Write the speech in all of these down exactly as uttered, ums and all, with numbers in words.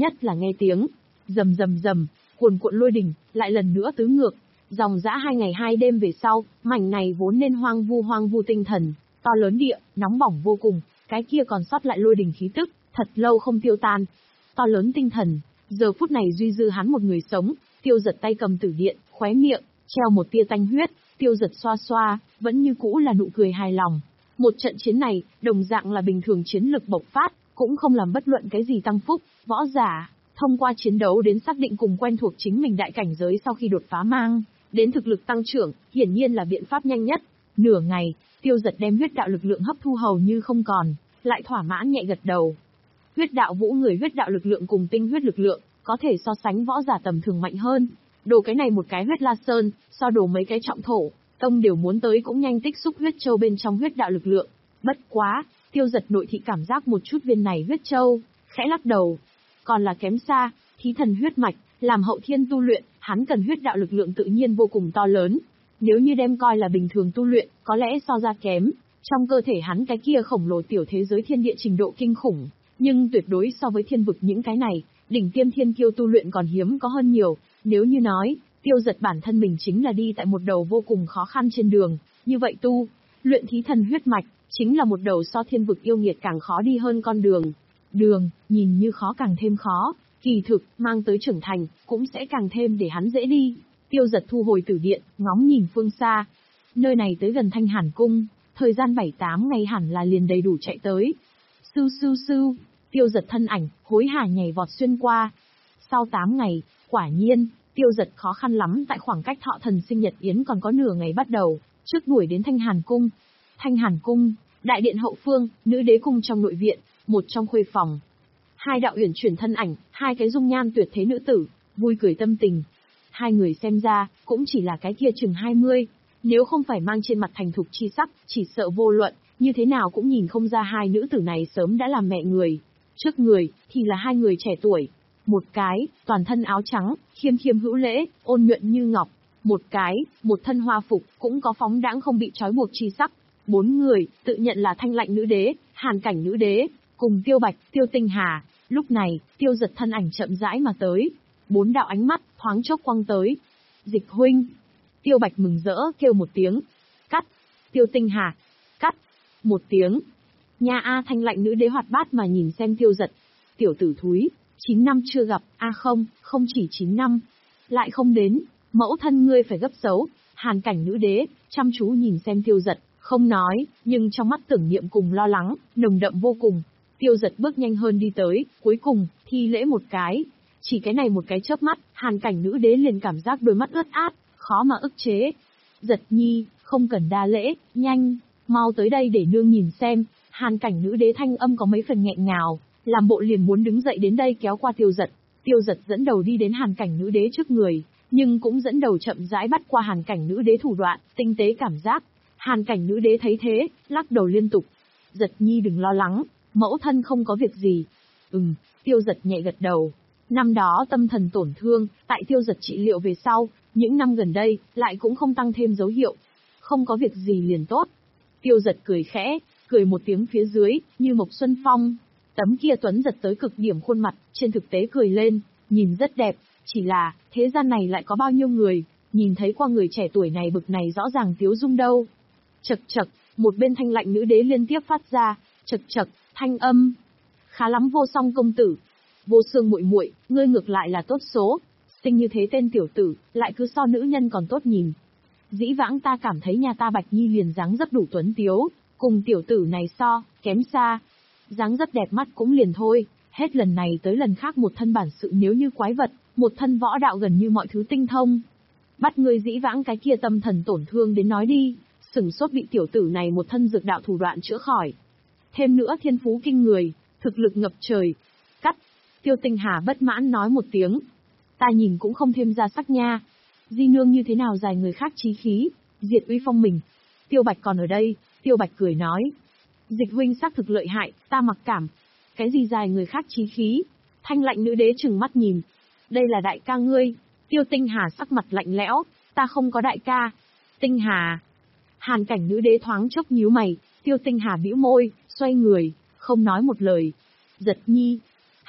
Nhất là nghe tiếng rầm rầm rầm, cuồn cuộn lôi đình, lại lần nữa tứ ngược. Dòng dã hai ngày hai đêm về sau, mảnh này vốn nên hoang vu hoang vu tinh thần, to lớn địa, nóng bỏng vô cùng, cái kia còn sót lại lôi đình khí tức, thật lâu không tiêu tan. To lớn tinh thần, giờ phút này duy dư hắn một người sống. Tiêu Dật tay cầm tử điện, khóe miệng treo một tia tanh huyết. Tiêu Dật xoa xoa, vẫn như cũ là nụ cười hài lòng. Một trận chiến này, đồng dạng là bình thường chiến lực bộc phát, cũng không làm bất luận cái gì tăng phúc. Võ giả thông qua chiến đấu đến xác định cùng quen thuộc chính mình đại cảnh giới sau khi đột phá mang đến thực lực tăng trưởng, hiển nhiên là biện pháp nhanh nhất. Nửa ngày, Tiêu Dật đem huyết đạo lực lượng hấp thu hầu như không còn, lại thỏa mãn nhẹ gật đầu. Huyết đạo vũ người huyết đạo lực lượng cùng tinh huyết lực lượng, có thể so sánh võ giả tầm thường mạnh hơn. Đồ cái này một cái huyết la sơn, so đồ mấy cái trọng thổ, tông đều muốn tới cũng nhanh tích xúc huyết châu bên trong huyết đạo lực lượng. Bất quá, Tiêu Dật nội thị cảm giác một chút viên này huyết châu, khẽ lắc đầu. Còn là kém xa, thí thần huyết mạch, làm hậu thiên tu luyện, hắn cần huyết đạo lực lượng tự nhiên vô cùng to lớn. Nếu như đem coi là bình thường tu luyện, có lẽ so ra kém. Trong cơ thể hắn cái kia khổng lồ tiểu thế giới thiên địa trình độ kinh khủng, nhưng tuyệt đối so với thiên vực những cái này, đỉnh tiêm thiên kiêu tu luyện còn hiếm có hơn nhiều. Nếu như nói, Tiêu Dật bản thân mình chính là đi tại một đầu vô cùng khó khăn trên đường, như vậy tu luyện thí thần huyết mạch, chính là một đầu so thiên vực yêu nghiệt càng khó đi hơn con đường. Đường, nhìn như khó càng thêm khó, kỳ thực, mang tới trưởng thành, cũng sẽ càng thêm để hắn dễ đi. Tiêu Dật thu hồi tử điện, ngóng nhìn phương xa. Nơi này tới gần Thanh Hàn Cung, thời gian bảy tám ngày hẳn là liền đầy đủ chạy tới. Sưu sưu sưu, Tiêu Dật thân ảnh, hối hả nhảy vọt xuyên qua. Sau tám ngày, quả nhiên, Tiêu Dật khó khăn lắm tại khoảng cách Thọ Thần sinh nhật yến còn có nửa ngày bắt đầu, trước đuổi đến Thanh Hàn Cung. Thanh Hàn Cung, đại điện hậu phương, nữ đế cung trong nội viện, một trong khuê phòng. Hai đạo uyển chuyển thân ảnh, hai cái dung nhan tuyệt thế nữ tử, vui cười tâm tình. Hai người xem ra, cũng chỉ là cái kia chừng hai mươi, nếu không phải mang trên mặt thành thục chi sắc, chỉ sợ vô luận, như thế nào cũng nhìn không ra hai nữ tử này sớm đã làm mẹ người. Trước người, thì là hai người trẻ tuổi. Một cái, toàn thân áo trắng, khiêm khiêm hữu lễ, ôn nhuận như ngọc. Một cái, một thân hoa phục, cũng có phóng đãng không bị trói buộc chi sắc. Bốn người, tự nhận là Thanh Lạnh nữ đế, Hàn Cảnh nữ đế, cùng Tiêu Bạch, Tiêu Tinh Hà. Lúc này, Tiêu Dật thân ảnh chậm rãi mà tới. Bốn đạo ánh mắt, thoáng chốc quăng tới. Dịch huynh. Tiêu Bạch mừng rỡ kêu một tiếng. Cắt. Tiêu Tinh Hà. Cắt. Một tiếng. Nha A Thanh Lạnh nữ đế hoạt bát mà nhìn xem Tiêu Dật. Tiểu tử thúi, chín năm chưa gặp, a à không, không chỉ chín năm. Lại không đến, mẫu thân ngươi phải gấp xấu. Hàn Cảnh nữ đế, chăm chú nhìn xem Tiêu Dật, không nói, nhưng trong mắt tưởng niệm cùng lo lắng, nồng đậm vô cùng. Tiêu Dật bước nhanh hơn đi tới, cuối cùng, thi lễ một cái. Chỉ cái này một cái chớp mắt, Hàn Cảnh nữ đế liền cảm giác đôi mắt ướt át, khó mà ức chế. Giật nhi, không cần đa lễ, nhanh, mau tới đây để nương nhìn xem. Hàn Cảnh nữ đế thanh âm có mấy phần nghẹn ngào, làm bộ liền muốn đứng dậy đến đây kéo qua Tiêu Dật. Tiêu Dật dẫn đầu đi đến Hàn Cảnh nữ đế trước người, nhưng cũng dẫn đầu chậm rãi bắt qua Hàn Cảnh nữ đế thủ đoạn, tinh tế cảm giác. Hàn Cảnh nữ đế thấy thế, lắc đầu liên tục. Giật nhi đừng lo lắng, mẫu thân không có việc gì. Ừm, Tiêu Dật nhẹ gật đầu. Năm đó tâm thần tổn thương, tại Tiêu Dật trị liệu về sau, những năm gần đây, lại cũng không tăng thêm dấu hiệu. Không có việc gì liền tốt. Tiêu Dật cười khẽ, cười một tiếng phía dưới, như Mộc Xuân Phong. Tấm kia tuấn giật tới cực điểm khuôn mặt, trên thực tế cười lên, nhìn rất đẹp, chỉ là, thế gian này lại có bao nhiêu người, nhìn thấy qua người trẻ tuổi này bực này rõ ràng tiếu dung đâu. Chậc chậc, một bên Thanh Lạnh nữ đế liên tiếp phát ra, chậc chậc, thanh âm. Khá lắm Vô Song công tử. Vô Sương muội muội, ngươi ngược lại là tốt số, sinh như thế tên tiểu tử, lại cứ so nữ nhân còn tốt nhìn. Dĩ vãng ta cảm thấy nhà ta Bạch Nhi liền dáng rất đủ tuấn tiếu, cùng tiểu tử này so, kém xa. Dáng rất đẹp mắt cũng liền thôi, hết lần này tới lần khác một thân bản sự nếu như quái vật, một thân võ đạo gần như mọi thứ tinh thông. Bắt ngươi dĩ vãng cái kia tâm thần tổn thương đến nói đi, sửng sốt bị tiểu tử này một thân dược đạo thủ đoạn chữa khỏi. Thêm nữa thiên phú kinh người, thực lực ngập trời. Cắt, Tiêu Tinh Hà bất mãn nói một tiếng. Ta nhìn cũng không thêm ra sắc nha. Di nương như thế nào dài người khác chí khí, diệt uy phong mình. Tiêu Bạch còn ở đây, Tiêu Bạch cười nói. Dịch huynh xác thực lợi hại, ta mặc cảm. Cái gì dài người khác chí khí? Thanh Lạnh nữ đế trừng mắt nhìn. Đây là đại ca ngươi. Tiêu Tinh Hà sắc mặt lạnh lẽo, ta không có đại ca. Tinh Hà. Hàn Cảnh nữ đế thoáng chốc nhíu mày, Tiêu Tinh Hà bĩu môi, xoay người, không nói một lời. Giật nhi.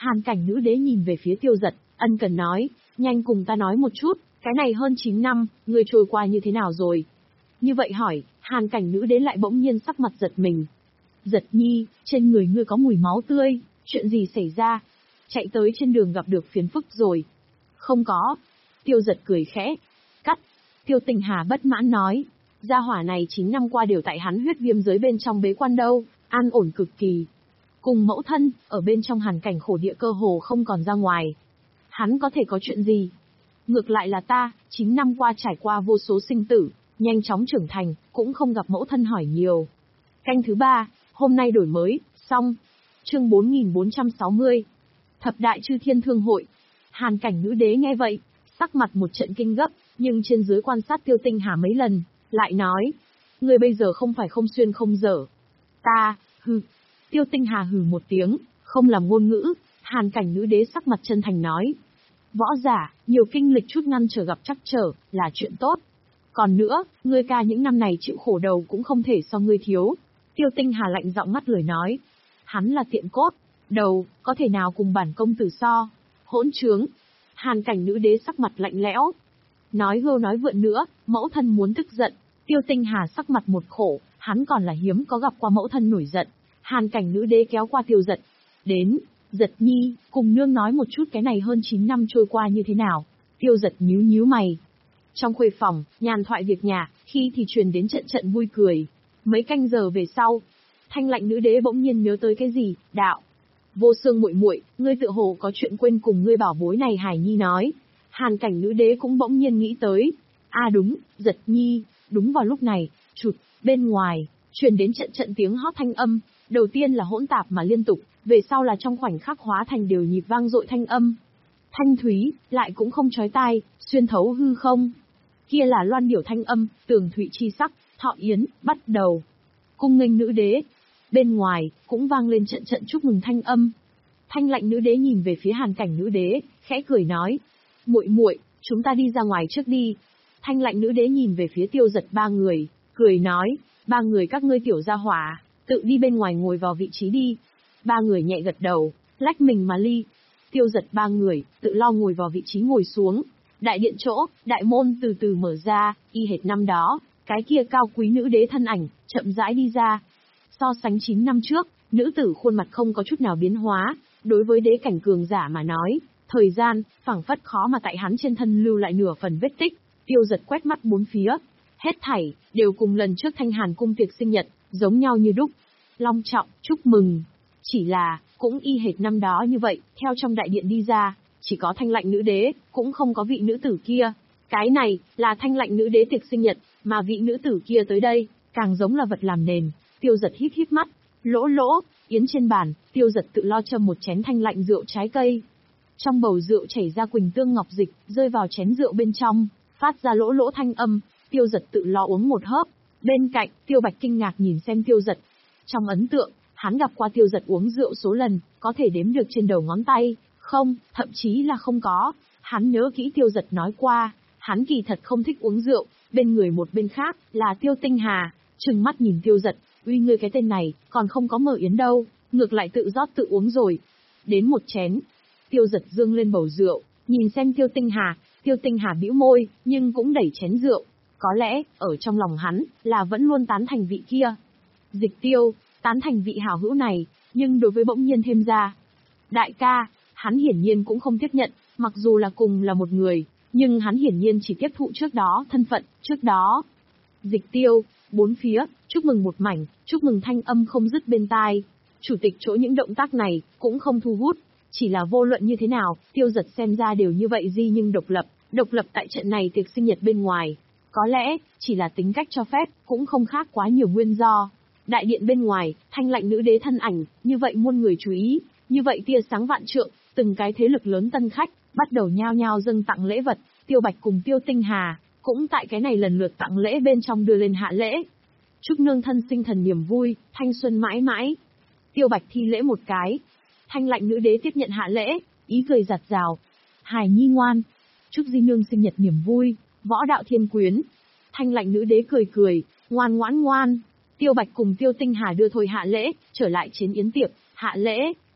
Hàn cảnh nữ đế nhìn về phía Tiêu Giật, ân cần nói, nhanh cùng ta nói một chút, cái này hơn chín năm, ngươi trôi qua như thế nào rồi? Như vậy hỏi, Hàn cảnh nữ đế lại bỗng nhiên sắc mặt giật mình. Giật nhi, trên người ngươi có mùi máu tươi, chuyện gì xảy ra? Chạy tới trên đường gặp được phiền phức rồi. Không có. Tiêu Giật cười khẽ. Cắt. Tiêu Tinh Hà bất mãn nói. Gia hỏa này chín năm qua đều tại hắn huyết viêm giới bên trong bế quan đâu, an ổn cực kỳ. Cùng mẫu thân, ở bên trong hàn cảnh khổ địa cơ hồ không còn ra ngoài. Hắn có thể có chuyện gì? Ngược lại là ta, chín năm qua trải qua vô số sinh tử, nhanh chóng trưởng thành, cũng không gặp mẫu thân hỏi nhiều. Canh thứ ba, hôm nay đổi mới, xong. Chương bốn nghìn bốn trăm sáu mươi. Thập đại chư thiên thương hội. Hàn cảnh nữ đế nghe vậy, sắc mặt một trận kinh gấp, nhưng trên dưới quan sát Tiêu Tinh Hà mấy lần, lại nói. Người bây giờ không phải không xuyên không dở. Ta, hừ. Tiêu Tinh Hà hừ một tiếng, không làm ngôn ngữ, hàn cảnh nữ đế sắc mặt chân thành nói. Võ giả, nhiều kinh lịch chút ngăn trở gặp trắc trở, là chuyện tốt. Còn nữa, ngươi ca những năm này chịu khổ đầu cũng không thể so ngươi thiếu. Tiêu Tinh Hà lạnh giọng ngắt lời nói. Hắn là tiện cốt, đầu, có thể nào cùng bản công tử so. Hỗn trướng. Hàn cảnh nữ đế sắc mặt lạnh lẽo. Nói gâu nói vượn nữa, mẫu thân muốn tức giận. Tiêu Tinh Hà sắc mặt một khổ, hắn còn là hiếm có gặp qua mẫu thân nổi giận. Hàn cảnh nữ đế kéo qua Tiêu Giật. Đến, Giật nhi, cùng nương nói một chút cái này hơn chín năm trôi qua như thế nào. Tiêu Giật nhíu nhíu mày. Trong khuê phòng, nhàn thoại việc nhà, khi thì truyền đến trận trận vui cười. Mấy canh giờ về sau, Thanh Lạnh nữ đế bỗng nhiên nhớ tới cái gì, đạo. Vô Xương muội muội, ngươi tựa hồ có chuyện quên cùng ngươi bảo bối này Hải Nhi nói. Hàn cảnh nữ đế cũng bỗng nhiên nghĩ tới. À đúng, Giật nhi, đúng vào lúc này, chụt, bên ngoài, truyền đến trận trận tiếng hót thanh âm, đầu tiên là hỗn tạp mà liên tục, về sau là trong khoảnh khắc hóa thành đều nhịp vang dội thanh âm. Thanh thúy, lại cũng không chói tai, xuyên thấu hư không. Kia là loan điểu thanh âm, tường thụy chi sắc, thọ yến, bắt đầu. Cung nghênh nữ đế. Bên ngoài, cũng vang lên trận trận chúc mừng thanh âm. Thanh Lạnh nữ đế nhìn về phía hàn cảnh nữ đế, khẽ cười nói. Muội muội, chúng ta đi ra ngoài trước đi. Thanh Lạnh nữ đế nhìn về phía Tiêu Giật ba người, cười nói, ba người các ngươi tiểu gia hỏa, tự đi bên ngoài ngồi vào vị trí đi. Ba người nhẹ gật đầu, lách mình mà ly. Tiêu Giật ba người, tự lo ngồi vào vị trí ngồi xuống. Đại điện chỗ, đại môn từ từ mở ra, y hệt năm đó, cái kia cao quý nữ đế thân ảnh, chậm rãi đi ra. So sánh chín năm trước, nữ tử khuôn mặt không có chút nào biến hóa, đối với đế cảnh cường giả mà nói, thời gian, phảng phất khó mà tại hắn trên thân lưu lại nửa phần vết tích. Tiêu Giật quét mắt bốn phía, hết thảy, đều cùng lần trước Thanh Hàn cung tiệc sinh nhật, giống nhau như đúc. Long trọng, chúc mừng. Chỉ là, cũng y hệt năm đó như vậy, theo trong đại điện đi ra, chỉ có Thanh Lạnh nữ đế, cũng không có vị nữ tử kia. Cái này, là Thanh Lạnh nữ đế tiệc sinh nhật, mà vị nữ tử kia tới đây, càng giống là vật làm nền. Tiêu Giật híp híp mắt, lỗ lỗ, yến trên bàn, Tiêu Giật tự lo châm một chén thanh lạnh rượu trái cây. Trong bầu rượu chảy ra quỳnh tương ngọc dịch, rơi vào chén rượu bên trong, phát ra lỗ lỗ thanh âm, Tiêu Giật tự lo uống một hớp. Bên cạnh, Tiêu Bạch kinh ngạc nhìn xem Tiêu Giật. Trong ấn tượng, hắn gặp qua Tiêu Giật uống rượu số lần, có thể đếm được trên đầu ngón tay, không, thậm chí là không có. Hắn nhớ kỹ Tiêu Giật nói qua, hắn kỳ thật không thích uống rượu, bên người một bên khác, là Tiêu Tinh Hà, trừng mắt nhìn Tiêu Giật, uy ngươi cái tên này, còn không có mở yến đâu, ngược lại tự rót tự uống rồi. Đến một chén, Tiêu Giật dương lên bầu rượu, nhìn xem Tiêu Tinh Hà, Tiêu Tinh Hà bĩu môi, nhưng cũng đẩy chén rượu, có lẽ, ở trong lòng hắn, là vẫn luôn tán thành vị kia. Dịch Tiêu, tán thành vị hảo hữu này, nhưng đối với bỗng nhiên thêm ra. Đại ca, hắn hiển nhiên cũng không tiếp nhận, mặc dù là cùng là một người, nhưng hắn hiển nhiên chỉ tiếp thụ trước đó thân phận, trước đó. Dịch Tiêu, bốn phía, chúc mừng một mảnh, chúc mừng thanh âm không dứt bên tai. Chủ tịch chỗ những động tác này, cũng không thu hút, chỉ là vô luận như thế nào, Tiêu Giật xem ra đều như vậy di nhưng độc lập, độc lập tại trận này tiệc sinh nhật bên ngoài. Có lẽ, chỉ là tính cách cho phép, cũng không khác quá nhiều nguyên do. Đại điện bên ngoài, Thanh Lạnh nữ đế thân ảnh, như vậy muôn người chú ý, như vậy tia sáng vạn trượng, từng cái thế lực lớn tân khách, bắt đầu nhao nhao dâng tặng lễ vật, Tiêu Bạch cùng Tiêu Tinh Hà, cũng tại cái này lần lượt tặng lễ bên trong đưa lên hạ lễ. Chúc nương thân sinh thần niềm vui, thanh xuân mãi mãi. Tiêu Bạch thi lễ một cái. Thanh Lạnh nữ đế tiếp nhận hạ lễ, ý cười giặt rào. Hải nhi ngoan. Chúc di nương sinh nhật niềm vui, võ đạo thiên quyến. Thanh Lạnh nữ đế cười cười, ngoan ngoãn ngoan. Tiêu Bạch cùng Tiêu Tinh Hà đưa thôi hạ lễ, trở lại chiến yến tiệc, hạ lễ.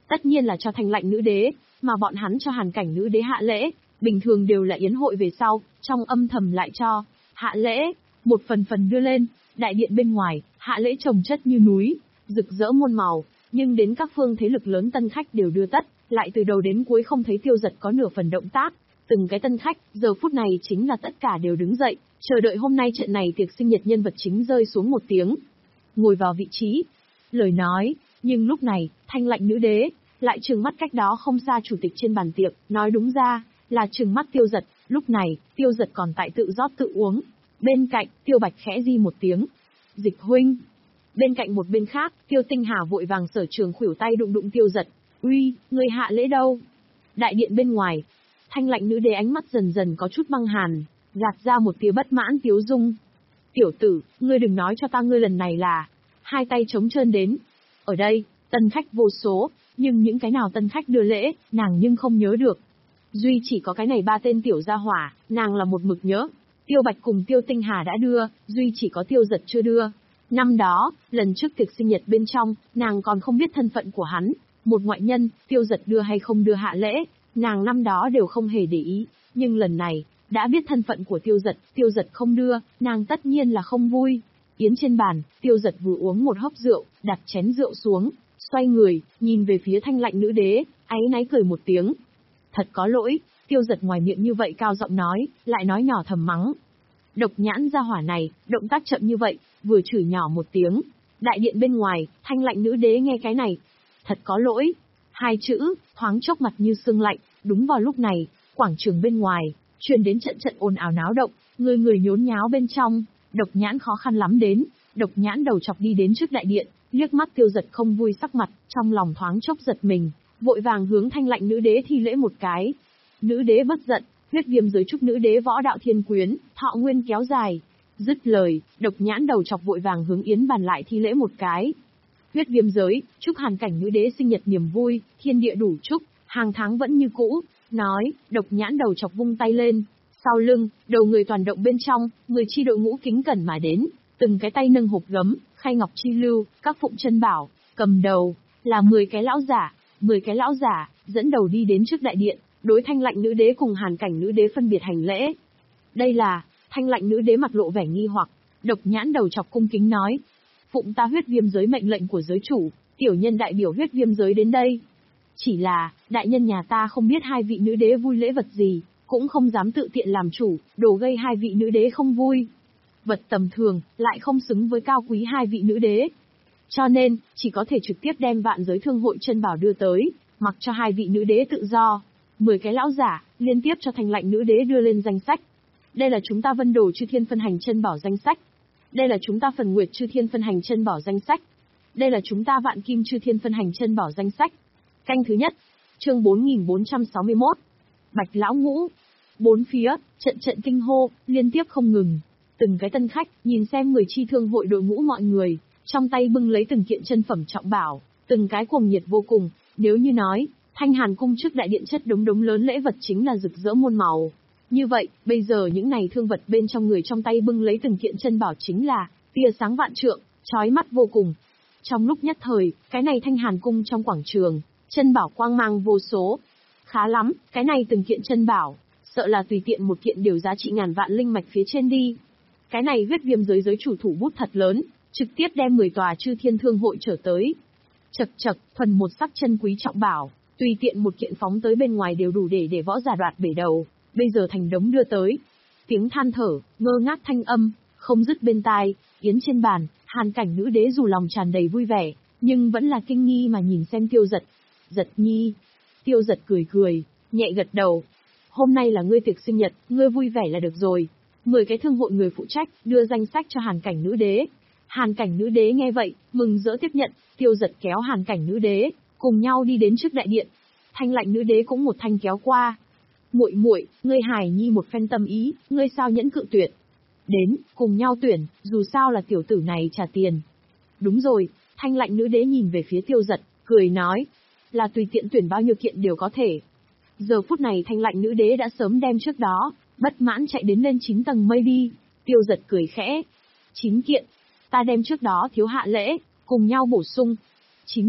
Tất nhiên là cho Thanh Lạnh nữ đế, mà bọn hắn cho Hàn Cảnh nữ đế hạ lễ, bình thường đều là yến hội về sau, trong âm thầm lại cho hạ lễ, một phần phần đưa lên, đại điện bên ngoài, hạ lễ chồng chất như núi, rực rỡ muôn màu, nhưng đến các phương thế lực lớn tân khách đều đưa tất, lại từ đầu đến cuối không thấy Tiêu Dật có nửa phần động tác. Từng cái tân khách, giờ phút này chính là tất cả đều đứng dậy, chờ đợi hôm nay trận này tiệc sinh nhật nhân vật chính rơi xuống một tiếng. Ngồi vào vị trí. Lời nói, nhưng lúc này, Thanh Lạnh nữ đế, lại trừng mắt cách đó không xa chủ tịch trên bàn tiệc, nói đúng ra, là trừng mắt Tiêu Dật, lúc này, Tiêu Dật còn tại tự rót tự uống. Bên cạnh, Tiêu Bạch khẽ di một tiếng. Dịch huynh. Bên cạnh một bên khác, Tiêu Tinh Hà vội vàng sở trường khuỷu tay đụng đụng Tiêu Dật. Uy, người hạ lễ đâu? Đại điện bên ngoài, Thanh Lạnh nữ đế ánh mắt dần dần có chút băng hàn, gạt ra một tia bất mãn tiếu dung. Tiểu tử, ngươi đừng nói cho ta ngươi lần này là hai tay trống trơn đến. Ở đây, tân khách vô số, nhưng những cái nào tân khách đưa lễ, nàng nhưng không nhớ được. Duy chỉ có cái này ba tên tiểu gia hỏa, nàng là một mực nhớ. Tiêu Bạch cùng Tiêu Tinh Hà đã đưa, duy chỉ có Tiêu Dật chưa đưa. Năm đó, lần trước tiệc sinh nhật bên trong, nàng còn không biết thân phận của hắn. Một ngoại nhân, Tiêu Dật đưa hay không đưa hạ lễ, nàng năm đó đều không hề để ý. Nhưng lần này, đã biết thân phận của Tiêu Dật, Tiêu Dật không đưa, nàng tất nhiên là không vui. Yến trên bàn, Tiêu Dật vừa uống một hớp rượu, đặt chén rượu xuống, xoay người, nhìn về phía Thanh Lạnh nữ đế, áy náy cười một tiếng. Thật có lỗi, Tiêu Dật ngoài miệng như vậy cao giọng nói, lại nói nhỏ thầm mắng. Độc nhãn gia hỏa này, động tác chậm như vậy, vừa chửi nhỏ một tiếng. Đại điện bên ngoài, Thanh Lạnh nữ đế nghe cái này. Thật có lỗi. Hai chữ, thoáng chốc mặt như sương lạnh, đúng vào lúc này, quảng trường bên ngoài, truyền đến trận trận ồn ào náo động, người người nhốn nháo bên trong, Độc nhãn khó khăn lắm đến, Độc nhãn đầu chọc đi đến trước đại điện, liếc mắt Tiêu Dật không vui sắc mặt, trong lòng thoáng chốc giật mình, vội vàng hướng Thanh Lạnh nữ đế thi lễ một cái. Nữ đế bất giận, huyết viêm giới chúc nữ đế võ đạo thiên quyến, thọ nguyên kéo dài. Dứt lời, Độc nhãn đầu chọc vội vàng hướng Yến bàn lại thi lễ một cái. Huyết viêm giới, chúc Hàn Cảnh nữ đế sinh nhật niềm vui, thiên địa đủ chúc, hàng tháng vẫn như cũ. Nói, Độc nhãn đầu chọc vung tay lên. Sau lưng, đầu người toàn động bên trong, người chi đội ngũ kính cẩn mà đến, từng cái tay nâng hộp gấm, khay ngọc chi lưu, các phụng chân bảo, cầm đầu, là mười cái lão giả, mười cái lão giả, dẫn đầu đi đến trước đại điện, đối Thanh Lạnh nữ đế cùng Hàn Cảnh nữ đế phân biệt hành lễ. Đây là, Thanh Lạnh nữ đế mặt lộ vẻ nghi hoặc, Độc nhãn đầu chọc cung kính nói. Phụng ta huyết viêm giới mệnh lệnh của giới chủ, tiểu nhân đại biểu huyết viêm giới đến đây. Chỉ là, đại nhân nhà ta không biết hai vị nữ đế vui lễ vật gì, cũng không dám tự tiện làm chủ, đồ gây hai vị nữ đế không vui. Vật tầm thường, lại không xứng với cao quý hai vị nữ đế. Cho nên, chỉ có thể trực tiếp đem vạn giới thương hội chân bảo đưa tới, mặc cho hai vị nữ đế tự do. Mười cái lão giả, liên tiếp cho Thanh Lạnh nữ đế đưa lên danh sách. Đây là chúng ta Vân Đồ Chư Thiên phân hành chân bảo danh sách. Đây là chúng ta Phần Nguyệt Chư Thiên phân hành chân bảo danh sách. Đây là chúng ta Vạn Kim Chư Thiên phân hành chân bảo danh sách. Canh thứ nhất, chương bốn nghìn bốn trăm sáu mươi mốt. Bạch lão ngũ. Bốn phía, trận trận kinh hô, liên tiếp không ngừng. Từng cái tân khách, nhìn xem người chi thương hội đội ngũ mọi người, trong tay bưng lấy từng kiện chân phẩm trọng bảo, từng cái cuồng nhiệt vô cùng. Nếu như nói, Thanh Hàn cung trước đại điện chất đống đống lớn lễ vật chính là rực rỡ muôn màu. Như vậy, bây giờ những này thương vật bên trong người trong tay bưng lấy từng kiện chân bảo chính là tia sáng vạn trượng, chói mắt vô cùng. Trong lúc nhất thời, cái này Thanh Hàn cung trong quảng trường, chân bảo quang mang vô số. Khá lắm, cái này từng kiện chân bảo, sợ là tùy tiện một kiện đều giá trị ngàn vạn linh mạch phía trên đi. Cái này huyết viêm giới giới chủ thủ bút thật lớn, trực tiếp đem mười tòa chư thiên thương hội trở tới. Chật chật, thuần một sắc chân quý trọng bảo, tùy tiện một kiện phóng tới bên ngoài đều đủ để để võ giả đoạt bể đầu, bây giờ thành đống đưa tới. Tiếng than thở, ngơ ngác thanh âm, không dứt bên tai. Yến trên bàn, Hàn Cảnh nữ đế dù lòng tràn đầy vui vẻ, nhưng vẫn là kinh nghi mà nhìn xem Tiêu Dật. Dật nhi. Tiêu Dật cười cười, nhẹ gật đầu. Hôm nay là ngươi tiệc sinh nhật, ngươi vui vẻ là được rồi. Mười cái thương hội người phụ trách, đưa danh sách cho Hàn Cảnh nữ đế. Hàn Cảnh nữ đế nghe vậy, mừng rỡ tiếp nhận. Tiêu Dật kéo Hàn Cảnh nữ đế, cùng nhau đi đến trước đại điện. Thanh Lạnh nữ đế cũng một thanh kéo qua. Muội muội, ngươi hài nhi một phen tâm ý, ngươi sao nhẫn cự tuyệt? Đến, cùng nhau tuyển, dù sao là tiểu tử này trả tiền. Đúng rồi, Thanh Lạnh nữ đế nhìn về phía Tiêu Dật, cười nói, là tùy tiện tuyển bao nhiêu kiện đều có thể. Giờ phút này Thanh Lạnh nữ đế đã sớm đem trước đó, bất mãn chạy đến lên chín tầng mây đi. Tiêu Dật cười khẽ. Chín kiện, ta đem trước đó thiếu hạ lễ, cùng nhau bổ sung. Chín kiện,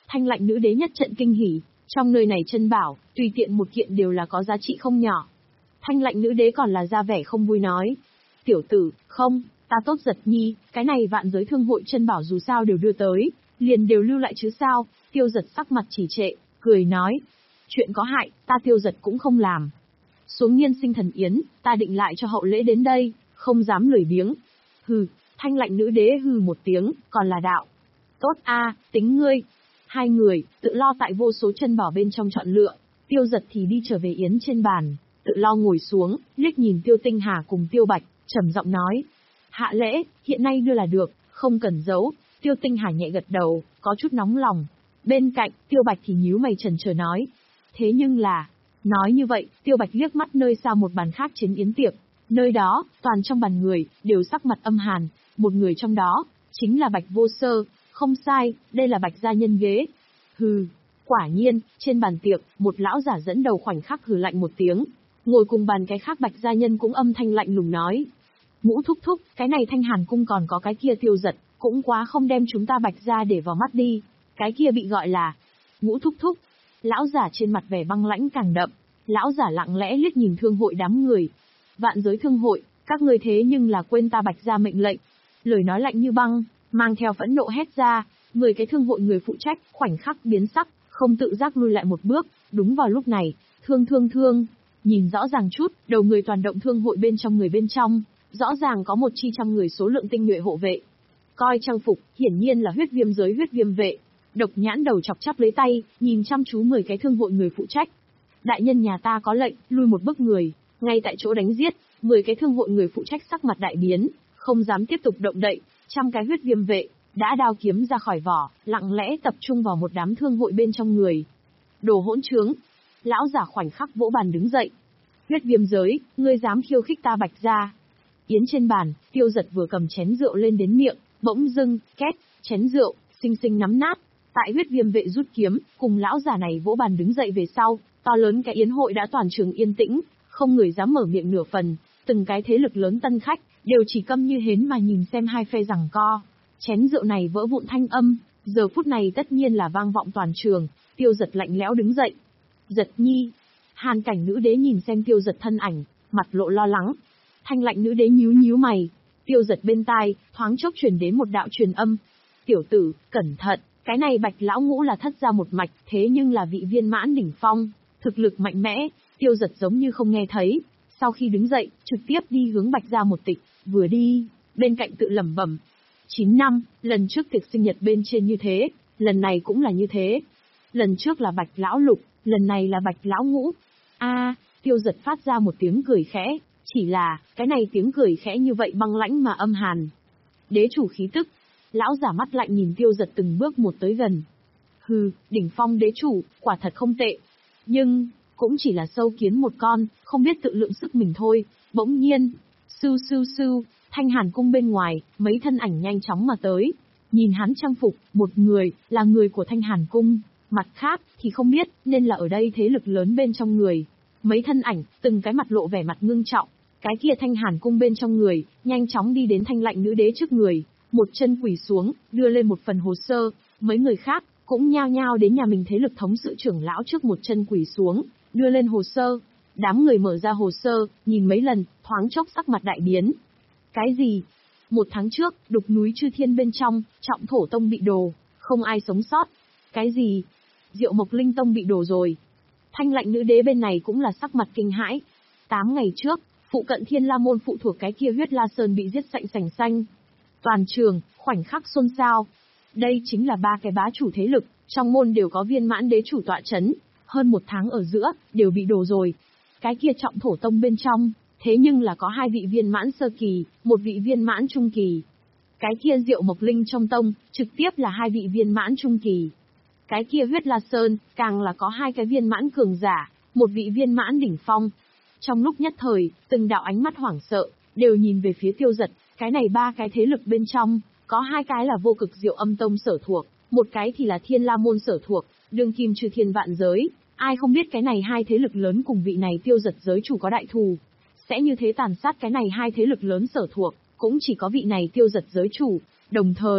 Thanh Lạnh Nữ Đế nhất trận kinh hỉ, trong nơi này chân bảo, tùy tiện một kiện đều là có giá trị không nhỏ. Thanh Lạnh Nữ Đế còn là ra vẻ không vui nói. Tiểu tử, không, ta tốt Giật Nhi, cái này vạn giới thương hội chân bảo dù sao đều đưa tới, liền đều lưu lại chứ sao. Tiêu Giật sắc mặt chỉ trệ, cười nói. Chuyện có hại, ta Tiêu Giật cũng không làm. Xuống Nghiên Sinh Thần Yến, ta định lại cho hậu lễ đến đây, không dám lười biếng. Hừ, Thanh Lạnh Nữ Đế hừ một tiếng, còn là đạo. Tốt a, tính ngươi. Hai người, tự lo tại vô số chân bảo bên trong chọn lựa, Tiêu Giật thì đi trở về yến trên bàn, tự lo ngồi xuống, liếc nhìn Tiêu Tinh Hà cùng Tiêu Bạch, trầm giọng nói. Hạ lễ, hiện nay đưa là được, không cần giấu. Tiêu Tinh Hà nhẹ gật đầu, có chút nóng lòng. Bên cạnh, Tiêu Bạch thì nhíu mày chần chờ nói. Thế nhưng là, nói như vậy, Tiêu Bạch liếc mắt nơi xa một bàn khác trên yến tiệc. Nơi đó, toàn trong bàn người, đều sắc mặt âm hàn, một người trong đó, chính là Bạch Vô Sơ. Không sai, đây là Bạch gia nhân ghế. Hừ, quả nhiên, trên bàn tiệc, một lão giả dẫn đầu khoảnh khắc hừ lạnh một tiếng. Ngồi cùng bàn cái khác Bạch gia nhân cũng âm thanh lạnh lùng nói. Ngũ thúc thúc, cái này Thanh Hàn cung còn có cái kia Tiêu Giật, cũng quá không đem chúng ta Bạch gia để vào mắt đi. Cái kia bị gọi là Ngũ thúc thúc. Lão giả trên mặt vẻ băng lãnh càng đậm, lão giả lặng lẽ liếc nhìn thương hội đám người. Vạn giới thương hội, các ngươi thế nhưng là quên ta Bạch gia mệnh lệnh. Lời nói lạnh như băng, mang theo phẫn nộ hét ra, mười cái thương hội người phụ trách, khoảnh khắc biến sắc, không tự giác lui lại một bước. Đúng vào lúc này, thương thương thương, nhìn rõ ràng chút, đầu người toàn động thương hội bên trong người bên trong, rõ ràng có một chi trăm người số lượng tinh nhuệ hộ vệ. Coi trang phục, hiển nhiên là huyết viêm giới huyết viêm vệ. Độc nhãn đầu chọc chắp lấy tay, nhìn chăm chú mười cái thương hội người phụ trách. Đại nhân nhà ta có lệnh, lui một bước người, ngay tại chỗ đánh giết. Mười cái thương hội người phụ trách sắc mặt đại biến, không dám tiếp tục động đậy. Trăm cái huyết viêm vệ đã đao kiếm ra khỏi vỏ, lặng lẽ tập trung vào một đám thương hội bên trong người. Đồ hỗn trướng! Lão giả khoảnh khắc vỗ bàn đứng dậy. Huyết viêm giới, ngươi dám khiêu khích ta Bạch gia? Yến trên bàn, Tiêu Giật vừa cầm chén rượu lên đến miệng, bỗng dưng, két, chén rượu, xinh xinh nắm nát. Tại huyết viêm vệ rút kiếm, cùng lão giả này vỗ bàn đứng dậy về sau, to lớn cái yến hội đã toàn trường yên tĩnh, không người dám mở miệng nửa phần. Từng cái thế lực lớn tân khách, đều chỉ câm như hến mà nhìn xem hai phe giằng co. Chén rượu này vỡ vụn thanh âm, giờ phút này tất nhiên là vang vọng toàn trường. Tiêu Giật lạnh lẽo đứng dậy. Giật Nhi. Hàn Cảnh Nữ Đế nhìn xem Tiêu Giật thân ảnh, mặt lộ lo lắng. Thanh Lạnh Nữ Đế nhíu nhíu mày. Tiêu Giật bên tai, thoáng chốc truyền đến một đạo truyền âm. Tiểu tử, cẩn thận, cái này Bạch lão ngũ là thất gia một mạch, thế nhưng là vị viên mãn đỉnh phong, thực lực mạnh mẽ. Tiêu Giật giống như không nghe thấy. Sau khi đứng dậy, trực tiếp đi hướng Bạch gia một tịch, vừa đi, bên cạnh tự lẩm bẩm. chín năm, lần trước tiệc sinh nhật bên trên như thế, lần này cũng là như thế. Lần trước là Bạch lão lục, lần này là Bạch lão ngũ. A, Tiêu Giật phát ra một tiếng cười khẽ, chỉ là, cái này tiếng cười khẽ như vậy băng lãnh mà âm hàn. Đế chủ khí tức, lão giả mắt lạnh nhìn Tiêu Giật từng bước một tới gần. Hừ, đỉnh phong đế chủ, quả thật không tệ. Nhưng, cũng chỉ là sâu kiến một con, không biết tự lượng sức mình thôi. Bỗng nhiên, sưu sưu sưu, Thanh Hàn cung bên ngoài, mấy thân ảnh nhanh chóng mà tới. Nhìn hắn trang phục, một người, là người của Thanh Hàn cung, mặt khác, thì không biết, nên là ở đây thế lực lớn bên trong người. Mấy thân ảnh, từng cái mặt lộ vẻ mặt ngưng trọng. Cái kia Thanh Hàn cung bên trong người, nhanh chóng đi đến Thanh Lạnh Nữ Đế trước người. Một chân quỳ xuống, đưa lên một phần hồ sơ. Mấy người khác, cũng nhao nhao đến nhà mình thế lực thống sự trưởng lão trước một chân quỳ xuống, đưa lên hồ sơ. Đám người mở ra hồ sơ, nhìn mấy lần, thoáng chốc sắc mặt đại biến. Cái gì? Một tháng trước, đục núi Chư Thiên bên trong, Trọng Thổ Tông bị đổ, không ai sống sót. Cái gì? Diệu Mộc Linh Tông bị đổ rồi. Thanh Lạnh Nữ Đế bên này cũng là sắc mặt kinh hãi. Tám ngày trước, phụ cận Thiên La Môn phụ thuộc cái kia Huyết La Sơn bị giết sạch sành xanh. Toàn trường, khoảnh khắc xôn xao. Đây chính là ba cái bá chủ thế lực, trong môn đều có viên mãn đế chủ tọa chấn. Hơn một tháng ở giữa, đều bị đổ rồi. Cái kia Trọng Thổ Tông bên trong, thế nhưng là có hai vị viên mãn sơ kỳ, một vị viên mãn trung kỳ. Cái kia Diệu Mộc Linh trong tông, trực tiếp là hai vị viên mãn trung kỳ. Cái kia Huyết La Sơn, càng là có hai cái viên mãn cường giả, một vị viên mãn đỉnh phong. Trong lúc nhất thời, từng đạo ánh mắt hoảng sợ, đều nhìn về phía Tiêu Giật. Cái này ba cái thế lực bên trong, có hai cái là vô cực Diệu Âm Tông sở thuộc, một cái thì là Thiên La Môn sở thuộc, đương kim Chư Thiên vạn giới. Ai không biết cái này hai thế lực lớn cùng vị này Tiêu Giật giới chủ có đại thù, sẽ như thế tàn sát cái này hai thế lực lớn sở thuộc, cũng chỉ có vị này Tiêu Giật giới chủ. Đồng thời,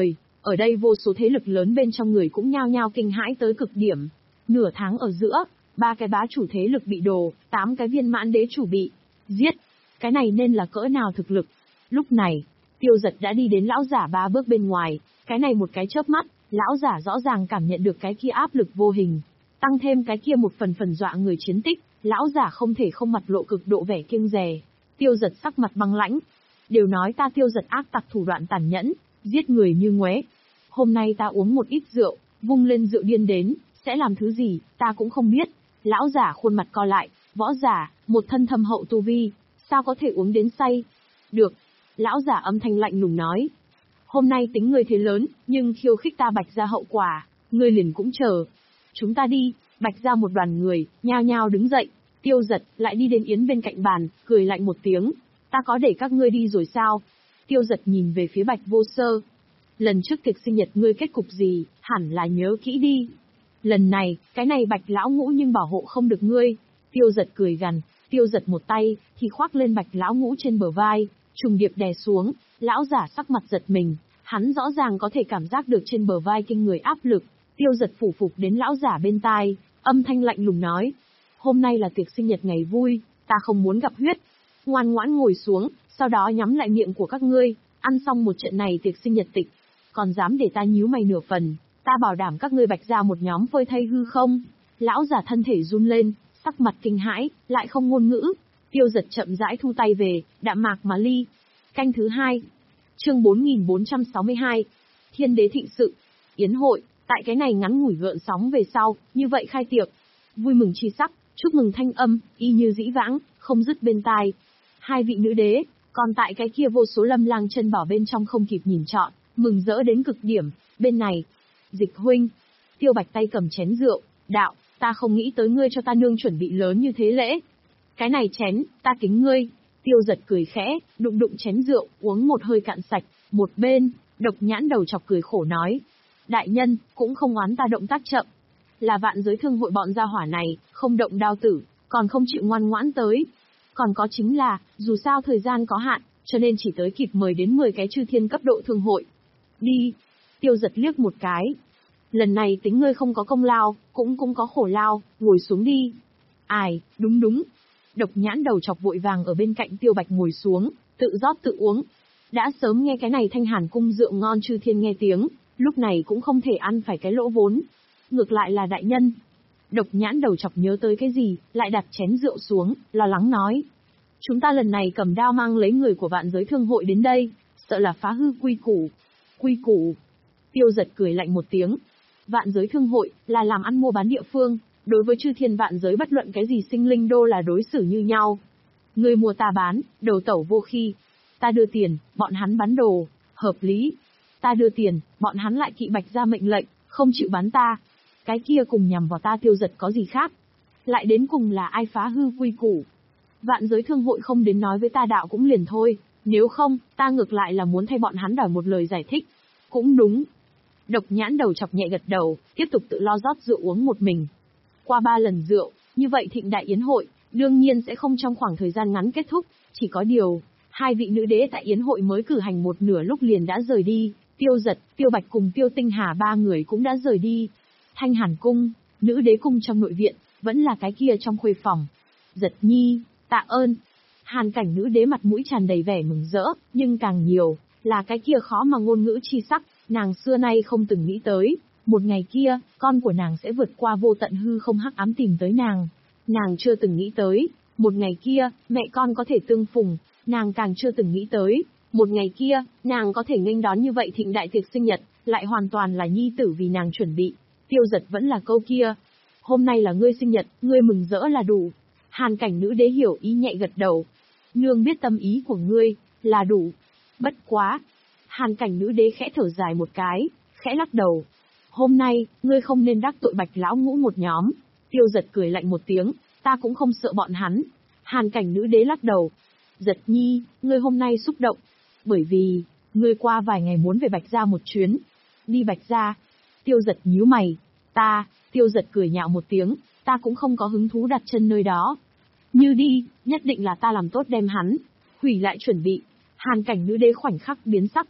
Ở đây vô số thế lực lớn bên trong người cũng nhao nhao kinh hãi tới cực điểm. Nửa tháng ở giữa, ba cái bá chủ thế lực bị đồ, tám cái viên mãn đế chủ bị giết. Cái này nên là cỡ nào thực lực? Lúc này, Tiêu Giật đã đi đến lão giả ba bước bên ngoài, cái này một cái chớp mắt, lão giả rõ ràng cảm nhận được cái kia áp lực vô hình, tăng thêm cái kia một phần phần dọa người chiến tích, lão giả không thể không mặt lộ cực độ vẻ kiêng dè. Tiêu Giật sắc mặt băng lãnh, đều nói ta Tiêu Giật ác tặc thủ đoạn tàn nhẫn, giết người như ngoé. Hôm nay ta uống một ít rượu, vung lên rượu điên đến, sẽ làm thứ gì, ta cũng không biết. Lão giả khuôn mặt co lại, võ giả, một thân thâm hậu tu vi, sao có thể uống đến say? Được. Lão giả âm thanh lạnh lùng nói. Hôm nay tính ngươi thế lớn, nhưng khiêu khích ta Bạch gia hậu quả, ngươi liền cũng chờ. Chúng ta đi. Bạch gia một đoàn người, nhao nhao đứng dậy. Tiêu Giật lại đi đến Yến bên cạnh bàn, cười lạnh một tiếng. Ta có để các ngươi đi rồi sao? Tiêu Giật nhìn về phía Bạch Vô Sơ. Lần trước tiệc sinh nhật ngươi kết cục gì, hẳn là nhớ kỹ đi. Lần này, cái này Bạch lão ngũ nhưng bảo hộ không được ngươi. Tiêu Giật cười gằn, Tiêu Giật một tay, thì khoác lên Bạch lão ngũ trên bờ vai, trùng điệp đè xuống, lão giả sắc mặt giật mình, hắn rõ ràng có thể cảm giác được trên bờ vai kinh người áp lực. Tiêu Giật phủ phục đến lão giả bên tai, âm thanh lạnh lùng nói. Hôm nay là tiệc sinh nhật ngày vui, ta không muốn gặp huyết. Ngoan ngoãn ngồi xuống, sau đó nhắm lại miệng của các ngươi, ăn xong một trận này tiệc sinh nhật tịch. Còn dám để ta nhíu mày nửa phần, ta bảo đảm các ngươi Bạch gia một nhóm phơi thay hư không. Lão giả thân thể run lên, sắc mặt kinh hãi, lại không ngôn ngữ. Tiêu Giật chậm rãi thu tay về, đạm mạc mà ly. Canh thứ hai. Chương bốn nghìn bốn trăm sáu mươi hai. Thiên đế thịnh sự. Yến hội, tại cái này ngắn ngủi gợn sóng về sau, như vậy khai tiệc. Vui mừng chi sắc, chúc mừng thanh âm, y như dĩ vãng, không dứt bên tai. Hai vị nữ đế, còn tại cái kia vô số lâm lang chân bảo bên trong không kịp nhìn trọn, mừng rỡ đến cực điểm. Bên này, Dịch huynh. Tiêu Bạch tay cầm chén rượu, đạo, ta không nghĩ tới ngươi cho ta nương chuẩn bị lớn như thế lễ. Cái này chén, ta kính ngươi. Tiêu Giật cười khẽ, đụng đụng chén rượu, uống một hơi cạn sạch. Một bên, Độc Nhãn đầu chọc cười khổ nói. Đại nhân, cũng không oán ta động tác chậm. Là vạn giới thương hội bọn gia hỏa này, không động đao tử, còn không chịu ngoan ngoãn tới. Còn có chính là, dù sao thời gian có hạn, cho nên chỉ tới kịp mời đến mười cái chư thiên cấp độ thương hội. Đi. Tiêu Giật liếc một cái. Lần này tính ngươi không có công lao, cũng cũng có khổ lao, ngồi xuống đi. Ai, đúng đúng. Độc Nhãn đầu chọc vội vàng ở bên cạnh Tiêu Bạch ngồi xuống, tự rót tự uống. Đã sớm nghe cái này Thanh Hàn cung rượu ngon chư thiên nghe tiếng, lúc này cũng không thể ăn phải cái lỗ vốn. Ngược lại là đại nhân. Độc Nhãn đầu chọc nhớ tới cái gì, lại đặt chén rượu xuống, lo lắng nói. Chúng ta lần này cầm đao mang lấy người của vạn giới thương hội đến đây, sợ là phá hư quy củ. Quy củ. Tiêu Giật cười lạnh một tiếng. Vạn giới thương hội, là làm ăn mua bán địa phương, đối với chư thiên vạn giới bất luận cái gì sinh linh đô là đối xử như nhau. Người mua ta bán, đầu tẩu vô khi. Ta đưa tiền, bọn hắn bán đồ, hợp lý. Ta đưa tiền, bọn hắn lại kỵ Bạch gia mệnh lệnh, không chịu bán ta. Cái kia cùng nhằm vào ta Tiêu Giật có gì khác? Lại đến cùng là ai phá hư quy củ? Vạn giới thương hội không đến nói với ta đạo cũng liền thôi, nếu không, ta ngược lại là muốn thay bọn hắn đòi một lời giải thích. Cũng đúng. Độc Nhãn đầu chọc nhẹ gật đầu, tiếp tục tự lo rót rượu uống một mình. Qua ba lần rượu, như vậy thịnh đại yến hội, đương nhiên sẽ không trong khoảng thời gian ngắn kết thúc, chỉ có điều, hai vị nữ đế tại yến hội mới cử hành một nửa lúc liền đã rời đi, Tiêu Giật, Tiêu Bạch cùng Tiêu Tinh Hà ba người cũng đã rời đi. Thanh Hàn cung, nữ đế cung trong nội viện, vẫn là cái kia trong khuê phòng. Giật nhi, tạ ơn. Hàn cảnh nữ đế mặt mũi tràn đầy vẻ mừng rỡ, nhưng càng nhiều, là cái kia khó mà ngôn ngữ chi sắc, nàng xưa nay không từng nghĩ tới. Một ngày kia, con của nàng sẽ vượt qua vô tận hư không hắc ám tìm tới nàng. Nàng chưa từng nghĩ tới, một ngày kia, mẹ con có thể tương phùng, nàng càng chưa từng nghĩ tới, một ngày kia, nàng có thể nghênh đón như vậy thịnh đại tiệc sinh nhật, lại hoàn toàn là nhi tử vì nàng chuẩn bị. Tiêu Giật vẫn là câu kia. Hôm nay là ngươi sinh nhật, ngươi mừng rỡ là đủ. Hàn cảnh nữ đế hiểu ý nhẹ gật đầu. Nương biết tâm ý của ngươi, là đủ. Bất quá. Hàn cảnh nữ đế khẽ thở dài một cái, khẽ lắc đầu. Hôm nay, ngươi không nên đắc tội Bạch lão ngũ một nhóm. Tiêu Giật cười lạnh một tiếng, ta cũng không sợ bọn hắn. Hàn cảnh nữ đế lắc đầu. Giật nhi, ngươi hôm nay xúc động. Bởi vì, ngươi qua vài ngày muốn về Bạch gia một chuyến. Đi Bạch gia. Tiêu Giật nhíu mày. Ta, Tiêu Giật cười nhạo một tiếng, ta cũng không có hứng thú đặt chân nơi đó. Như đi, nhất định là ta làm tốt đem hắn hủy lại chuẩn bị. Hàn cảnh nữ đế khoảnh khắc biến sắc.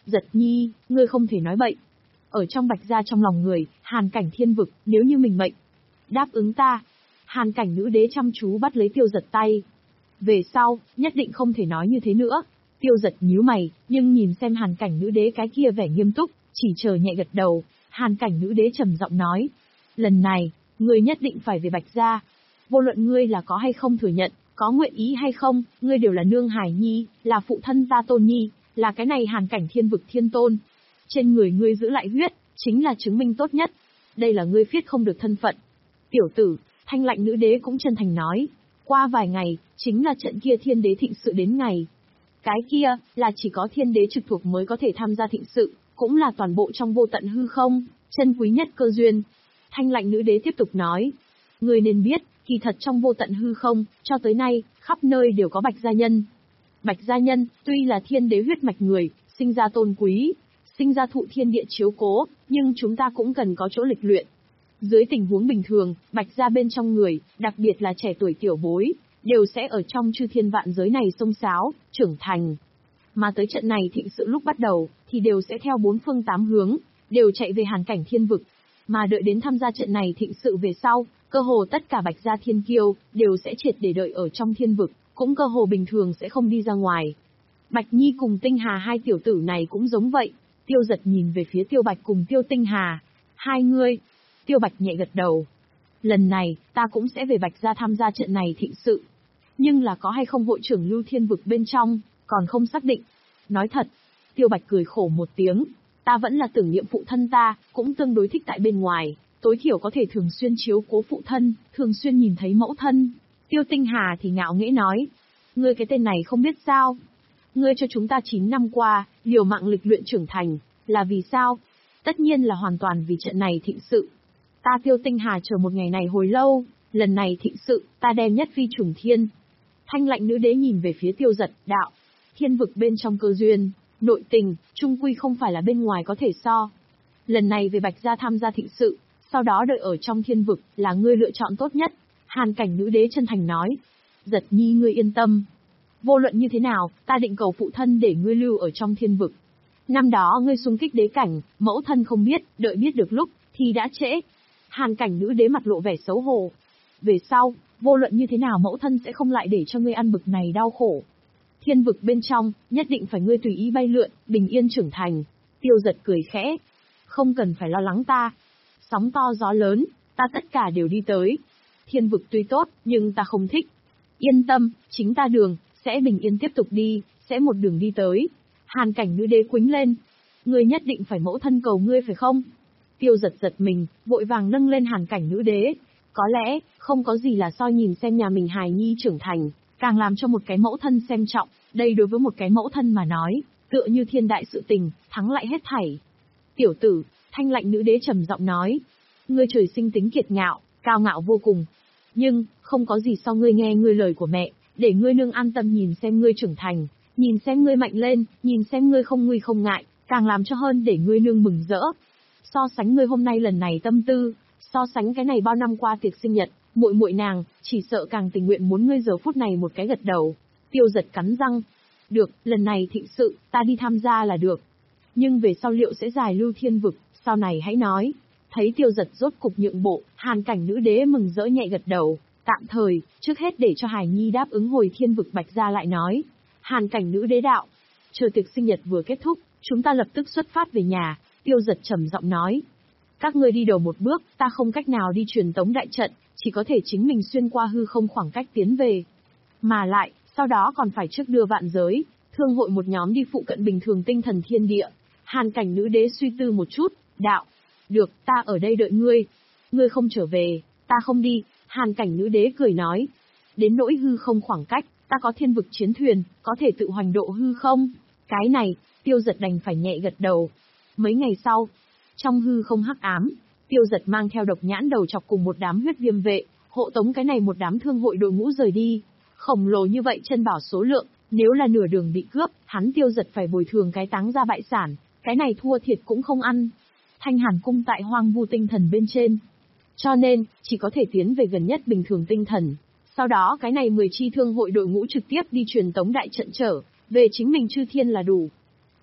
Giật Nhi, ngươi không thể nói bậy. Ở trong Bạch gia trong lòng người, Hàn Cảnh thiên vực, nếu như mình mệnh. Đáp ứng ta. Hàn Cảnh nữ đế chăm chú bắt lấy Tiêu Giật tay. Về sau, nhất định không thể nói như thế nữa. Tiêu Giật nhíu mày, nhưng nhìn xem Hàn Cảnh nữ đế cái kia vẻ nghiêm túc, chỉ chờ nhẹ gật đầu. Hàn Cảnh nữ đế trầm giọng nói. Lần này, ngươi nhất định phải về Bạch gia. Vô luận ngươi là có hay không thừa nhận, có nguyện ý hay không, ngươi đều là nương hải nhi, là phụ thân ta tôn nhi, là cái này Hàn Cảnh thiên vực thiên tôn. Trên người ngươi giữ lại huyết, chính là chứng minh tốt nhất. Đây là ngươi viết không được thân phận. Tiểu tử, Thanh Lạnh nữ đế cũng chân thành nói. Qua vài ngày, chính là trận kia thiên đế thịnh sự đến ngày. Cái kia, là chỉ có thiên đế trực thuộc mới có thể tham gia thịnh sự, cũng là toàn bộ trong vô tận hư không, chân quý nhất cơ duyên. Thanh Lạnh nữ đế tiếp tục nói. Ngươi nên biết, kỳ thật trong vô tận hư không, cho tới nay, khắp nơi đều có Bạch gia nhân. Bạch gia nhân, tuy là thiên đế huyết mạch người, sinh ra tôn quý, sinh ra thụ thiên địa chiếu cố, nhưng chúng ta cũng cần có chỗ lịch luyện. Dưới tình huống bình thường, Bạch gia bên trong người, đặc biệt là trẻ tuổi tiểu bối, đều sẽ ở trong chư thiên vạn giới này xông xáo, trưởng thành. Mà tới trận này thịnh sự lúc bắt đầu, thì đều sẽ theo bốn phương tám hướng, đều chạy về Hàn Cảnh thiên vực. Mà đợi đến tham gia trận này thịnh sự về sau, cơ hồ tất cả Bạch gia thiên kiêu, đều sẽ triệt để đợi ở trong thiên vực, cũng cơ hồ bình thường sẽ không đi ra ngoài. Bạch Nhi cùng Tinh Hà hai tiểu tử này cũng giống vậy. Tiêu Giật nhìn về phía Tiêu Bạch cùng Tiêu Tinh Hà. Hai người. Tiêu Bạch nhẹ gật đầu. Lần này, ta cũng sẽ về Bạch gia tham gia trận này thịnh sự. Nhưng là có hay không hội trưởng lưu thiên vực bên trong, còn không xác định. Nói thật. Tiêu Bạch cười khổ một tiếng. Ta vẫn là tưởng niệm phụ thân ta, cũng tương đối thích tại bên ngoài. Tối thiểu có thể thường xuyên chiếu cố phụ thân, thường xuyên nhìn thấy mẫu thân. Tiêu Tinh Hà thì ngạo nghễ nói. Ngươi cái tên này không biết sao. Ngươi cho chúng ta chín năm qua, liều mạng lịch luyện trưởng thành, là vì sao? Tất nhiên là hoàn toàn vì trận này thịnh sự. Ta Tiêu Tinh Hà chờ một ngày này hồi lâu, lần này thịnh sự, ta đem nhất phi trùng thiên. Thanh Lạnh nữ đế nhìn về phía Tiêu Giật, đạo. Thiên vực bên trong cơ duyên, nội tình, trung quy không phải là bên ngoài có thể so. Lần này về Bạch gia tham gia thịnh sự, sau đó đợi ở trong thiên vực, là ngươi lựa chọn tốt nhất. Hàn Cảnh nữ đế chân thành nói. Giật Nhi ngươi yên tâm. Vô luận như thế nào, ta định cầu phụ thân để ngươi lưu ở trong thiên vực. Năm đó ngươi xung kích đế cảnh, mẫu thân không biết, đợi biết được lúc, thì đã trễ. Hàn Cảnh nữ đế mặt lộ vẻ xấu hổ. Về sau, vô luận như thế nào mẫu thân sẽ không lại để cho ngươi ăn bực này đau khổ. Thiên vực bên trong, nhất định phải ngươi tùy ý bay lượn, bình yên trưởng thành. Tiêu Giật cười khẽ. Không cần phải lo lắng ta. Sóng to gió lớn, ta tất cả đều đi tới. Thiên vực tuy tốt, nhưng ta không thích. Yên tâm, chính ta đường, sẽ bình yên tiếp tục đi, sẽ một đường đi tới. Hàn Cảnh nữ đế quĩnh lên. Ngươi nhất định phải mẫu thân cầu ngươi phải không? Tiêu Giật giật mình, vội vàng nâng lên Hàn Cảnh nữ đế. Có lẽ, không có gì là so nhìn xem nhà mình hài nhi trưởng thành, càng làm cho một cái mẫu thân xem trọng, đây đối với một cái mẫu thân mà nói, tựa như thiên đại sự tình, thắng lại hết thảy. Tiểu tử, Thanh Lạnh nữ đế trầm giọng nói. Ngươi trời sinh tính kiệt ngạo, cao ngạo vô cùng. Nhưng, không có gì so ngươi nghe ngươi lời của mẹ, để ngươi nương an tâm nhìn xem ngươi trưởng thành, nhìn xem ngươi mạnh lên, nhìn xem ngươi không nguy không ngại, càng làm cho hơn để ngươi nương mừng rỡ. So sánh ngươi hôm nay lần này tâm tư, so sánh cái này bao năm qua tiệc sinh nhật, muội muội nàng, chỉ sợ càng tình nguyện muốn ngươi giờ phút này một cái gật đầu. Tiêu Giật cắn răng. Được, lần này thịnh sự, ta đi tham gia là được. Nhưng về sau liệu sẽ giải lưu thiên vực, sau này hãy nói. Thấy Tiêu Giật rốt cục nhượng bộ, Hàn Cảnh nữ đế mừng rỡ nhẹ gật đầu. Tạm thời, trước hết để cho Hải Nhi đáp ứng hồi thiên vực Bạch gia lại nói. Hàn Cảnh nữ đế đạo. Chờ tiệc sinh nhật vừa kết thúc, chúng ta lập tức xuất phát về nhà. Tiêu Giật trầm giọng nói. Các ngươi đi đầu một bước, ta không cách nào đi truyền tống đại trận, chỉ có thể chính mình xuyên qua hư không khoảng cách tiến về. Mà lại, sau đó còn phải trước đưa vạn giới, thương hội một nhóm đi phụ cận bình thường tinh thần thiên địa. Hàn Cảnh nữ đế suy tư một chút, đạo. Được, ta ở đây đợi ngươi. Ngươi không trở về, ta không đi. Hàn Cảnh nữ đế cười nói. Đến nỗi hư không khoảng cách, ta có thiên vực chiến thuyền, có thể tự hoành độ hư không. Cái này, Tiêu Giật đành phải nhẹ gật đầu. Mấy ngày sau, trong hư không hắc ám, Tiêu Giật mang theo Độc Nhãn đầu chọc cùng một đám huyết viêm vệ, hộ tống cái này một đám thương hội đội ngũ rời đi. Khổng lồ như vậy chân bảo số lượng, nếu là nửa đường bị cướp, hắn Tiêu Giật phải bồi thường cái táng ra bại sản, cái này thua thiệt cũng không ăn. Thanh Hàn cung tại hoang vu tinh thần bên trên. Cho nên, chỉ có thể tiến về gần nhất bình thường tinh thần. Sau đó cái này mười chi thương hội đội ngũ trực tiếp đi truyền tống đại trận trở, về chính mình chư thiên là đủ.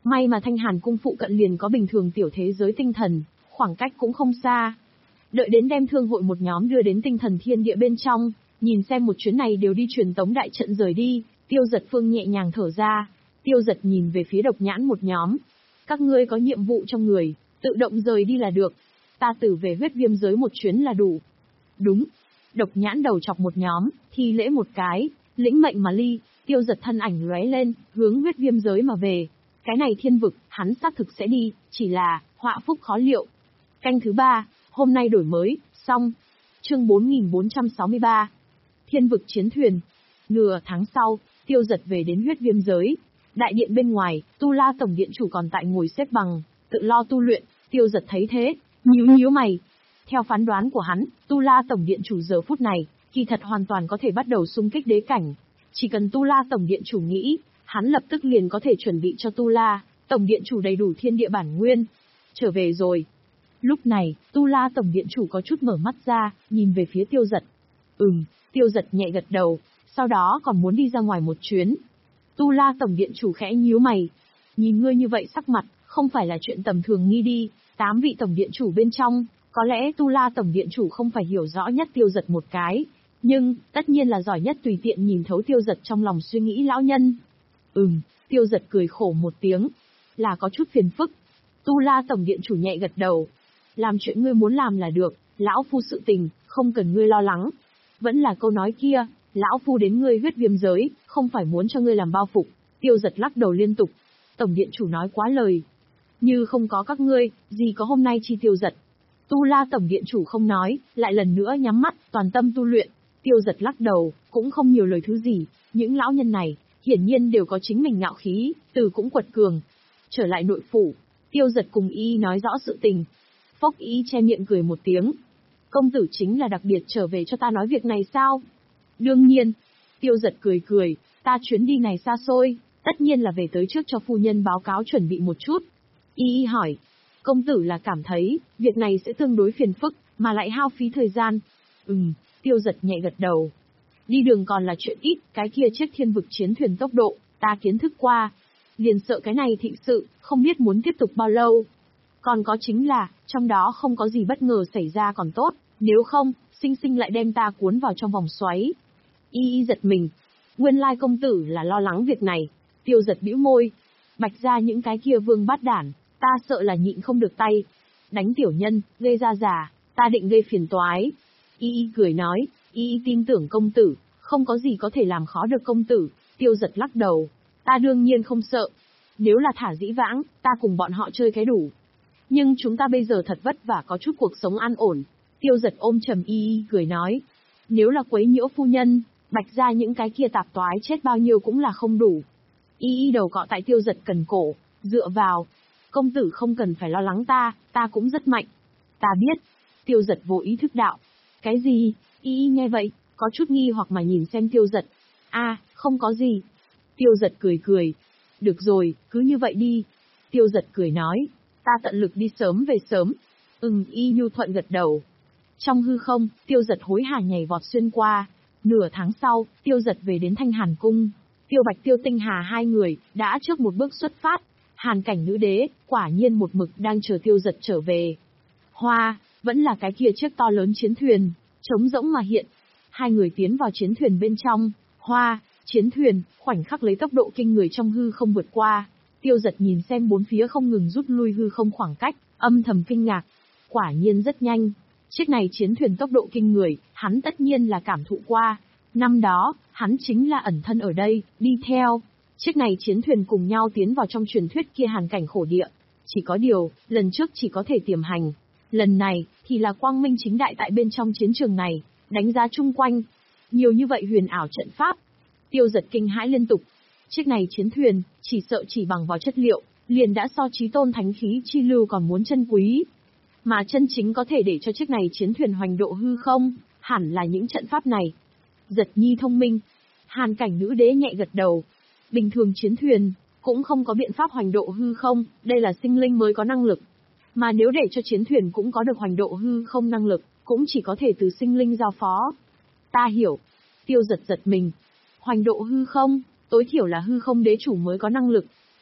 May mà Thanh Hàn cung phụ cận liền có bình thường tiểu thế giới tinh thần, khoảng cách cũng không xa. Đợi đến đem thương hội một nhóm đưa đến tinh thần thiên địa bên trong, nhìn xem một chuyến này đều đi truyền tống đại trận rời đi, Tiêu Giật Phương nhẹ nhàng thở ra. Tiêu Giật nhìn về phía Độc Nhãn một nhóm. Các ngươi có nhiệm vụ trong người, tự động rời đi là được. Ta tử về huyết viêm giới một chuyến là đủ. Đúng. Độc Nhãn đầu chọc một nhóm, thi lễ một cái, lĩnh mệnh mà ly. Tiêu Giật thân ảnh lóe lên, hướng huyết viêm giới mà về. Cái này thiên vực, hắn xác thực sẽ đi, chỉ là, họa phúc khó liệu. Canh thứ ba, hôm nay đổi mới, xong. Chương bốn nghìn bốn trăm sáu mươi ba. Thiên vực chiến thuyền. Nửa tháng sau, Tiêu Giật về đến huyết viêm giới. Đại điện bên ngoài, Tu La Tổng Điện Chủ còn tại ngồi xếp bằng, tự lo tu luyện. Tiêu Giật thấy thế, nhíu nhíu mày. Theo phán đoán của hắn, Tu La Tổng Điện Chủ giờ phút này, kỳ thật hoàn toàn có thể bắt đầu xung kích đế cảnh. Chỉ cần Tu La Tổng Điện Chủ nghĩ, hắn lập tức liền có thể chuẩn bị cho Tu La Tổng Điện Chủ đầy đủ thiên địa bản nguyên. Trở về rồi. Lúc này, Tu La Tổng Điện Chủ có chút mở mắt ra, nhìn về phía Tiêu Giật. Ừm, Tiêu Giật nhẹ gật đầu, sau đó còn muốn đi ra ngoài một chuyến. Tu La Tổng Điện Chủ khẽ nhíu mày. Nhìn ngươi như vậy sắc mặt, không phải là chuyện tầm thường nghi đi, tám vị Tổng Điện Chủ bên trong, có lẽ Tu La Tổng Điện Chủ không phải hiểu rõ nhất Tiêu Giật một cái, nhưng, tất nhiên là giỏi nhất tùy tiện nhìn thấu Tiêu Giật trong lòng suy nghĩ lão nhân. Ừm, Tiêu Giật cười khổ một tiếng, là có chút phiền phức. Tu La Tổng Điện Chủ nhẹ gật đầu. Làm chuyện ngươi muốn làm là được, lão phu sự tình, không cần ngươi lo lắng. Vẫn là câu nói kia, lão phu đến ngươi huyết viêm giới, không phải muốn cho ngươi làm bao phục. Tiêu Giật lắc đầu liên tục. Tổng Điện Chủ nói quá lời. Như không có các ngươi, gì có hôm nay chi Tiêu Giật. Tu La Tổng Điện Chủ không nói, lại lần nữa nhắm mắt, toàn tâm tu luyện. Tiêu Giật lắc đầu, cũng không nhiều lời thứ gì. Những lão nhân này, hiển nhiên đều có chính mình ngạo khí, từ cũng quật cường. Trở lại nội phủ, Tiêu Giật cùng y nói rõ sự tình. Phốc y che miệng cười một tiếng. Công tử chính là đặc biệt trở về cho ta nói việc này sao? Đương nhiên. Tiêu Giật cười cười, ta chuyến đi này xa xôi, tất nhiên là về tới trước cho phu nhân báo cáo chuẩn bị một chút. Y y hỏi, công tử là cảm thấy, việc này sẽ tương đối phiền phức, mà lại hao phí thời gian. Ừm, Tiêu Giật nhẹ gật đầu. Đi đường còn là chuyện ít, cái kia chiếc thiên vực chiến thuyền tốc độ, ta kiến thức qua. Liền sợ cái này thịnh sự, không biết muốn tiếp tục bao lâu. Còn có chính là, trong đó không có gì bất ngờ xảy ra còn tốt, nếu không, sinh sinh lại đem ta cuốn vào trong vòng xoáy. Y y giật mình. Nguyên lai công tử là lo lắng việc này. Tiêu Giật bĩu môi. Bạch ra những cái kia vương bát đản, ta sợ là nhịn không được tay. Đánh tiểu nhân, gây ra giả, ta định gây phiền toái. Y y cười nói, y y tin tưởng công tử, không có gì có thể làm khó được công tử. Tiêu Giật lắc đầu. Ta đương nhiên không sợ. Nếu là thả dĩ vãng, ta cùng bọn họ chơi cái đủ. Nhưng chúng ta bây giờ thật vất vả có chút cuộc sống an ổn. Tiêu Giật ôm trầm y y cười nói. Nếu là quấy nhiễu phu nhân, Bạch ra những cái kia tạp toái chết bao nhiêu cũng là không đủ. Y y đầu cọ tại Tiêu Giật cần cổ, dựa vào. Công tử không cần phải lo lắng ta, ta cũng rất mạnh. Ta biết. Tiêu Giật vô ý thức đạo. Cái gì? Y y nghe vậy, có chút nghi hoặc mà nhìn xem Tiêu Giật. A, không có gì. Tiêu Giật cười cười. Được rồi, cứ như vậy đi. Tiêu Giật cười nói. Ta tận lực đi sớm về sớm. Ừm, y nhu thuận gật đầu. Trong hư không, Tiêu Giật hối hả nhảy vọt xuyên qua. Nửa tháng sau, Tiêu Giật về đến Thanh Hàn cung. Tiêu Bạch Tiêu Tinh Hà hai người, đã trước một bước xuất phát. Hàn cảnh nữ đế, quả nhiên một mực đang chờ Tiêu Giật trở về. Hoa, vẫn là cái kia chiếc to lớn chiến thuyền, trống rỗng mà hiện. Hai người tiến vào chiến thuyền bên trong. Hoa, chiến thuyền, khoảnh khắc lấy tốc độ kinh người trong hư không vượt qua. Tiêu Giật nhìn xem bốn phía không ngừng rút lui hư không khoảng cách, âm thầm kinh ngạc. Quả nhiên rất nhanh. Chiếc này chiến thuyền tốc độ kinh người, hắn tất nhiên là cảm thụ qua. Năm đó, hắn chính là ẩn thân ở đây, đi theo. Chiếc này chiến thuyền cùng nhau tiến vào trong truyền thuyết kia hàn cảnh khổ địa. Chỉ có điều, lần trước chỉ có thể tiềm hành. Lần này, thì là quang minh chính đại tại bên trong chiến trường này, đánh giá chung quanh. Nhiều như vậy huyền ảo trận pháp. Tiêu Giật kinh hãi liên tục. Chiếc này chiến thuyền, chỉ sợ chỉ bằng vào chất liệu, liền đã so chí tôn thánh khí chi lưu còn muốn chân quý. Mà chân chính có thể để cho chiếc này chiến thuyền hoành độ hư không, hẳn là những trận pháp này. Giật nhi thông minh. Hàn cảnh nữ đế nhẹ gật đầu. Bình thường chiến thuyền, cũng không có biện pháp hoành độ hư không, đây là sinh linh mới có năng lực. Mà nếu để cho chiến thuyền cũng có được hoành độ hư không năng lực, cũng chỉ có thể từ sinh linh giao phó. Ta hiểu. Tiêu Giật giật mình. Hoành độ hư không, tối thiểu là hư không đế chủ mới có năng lực.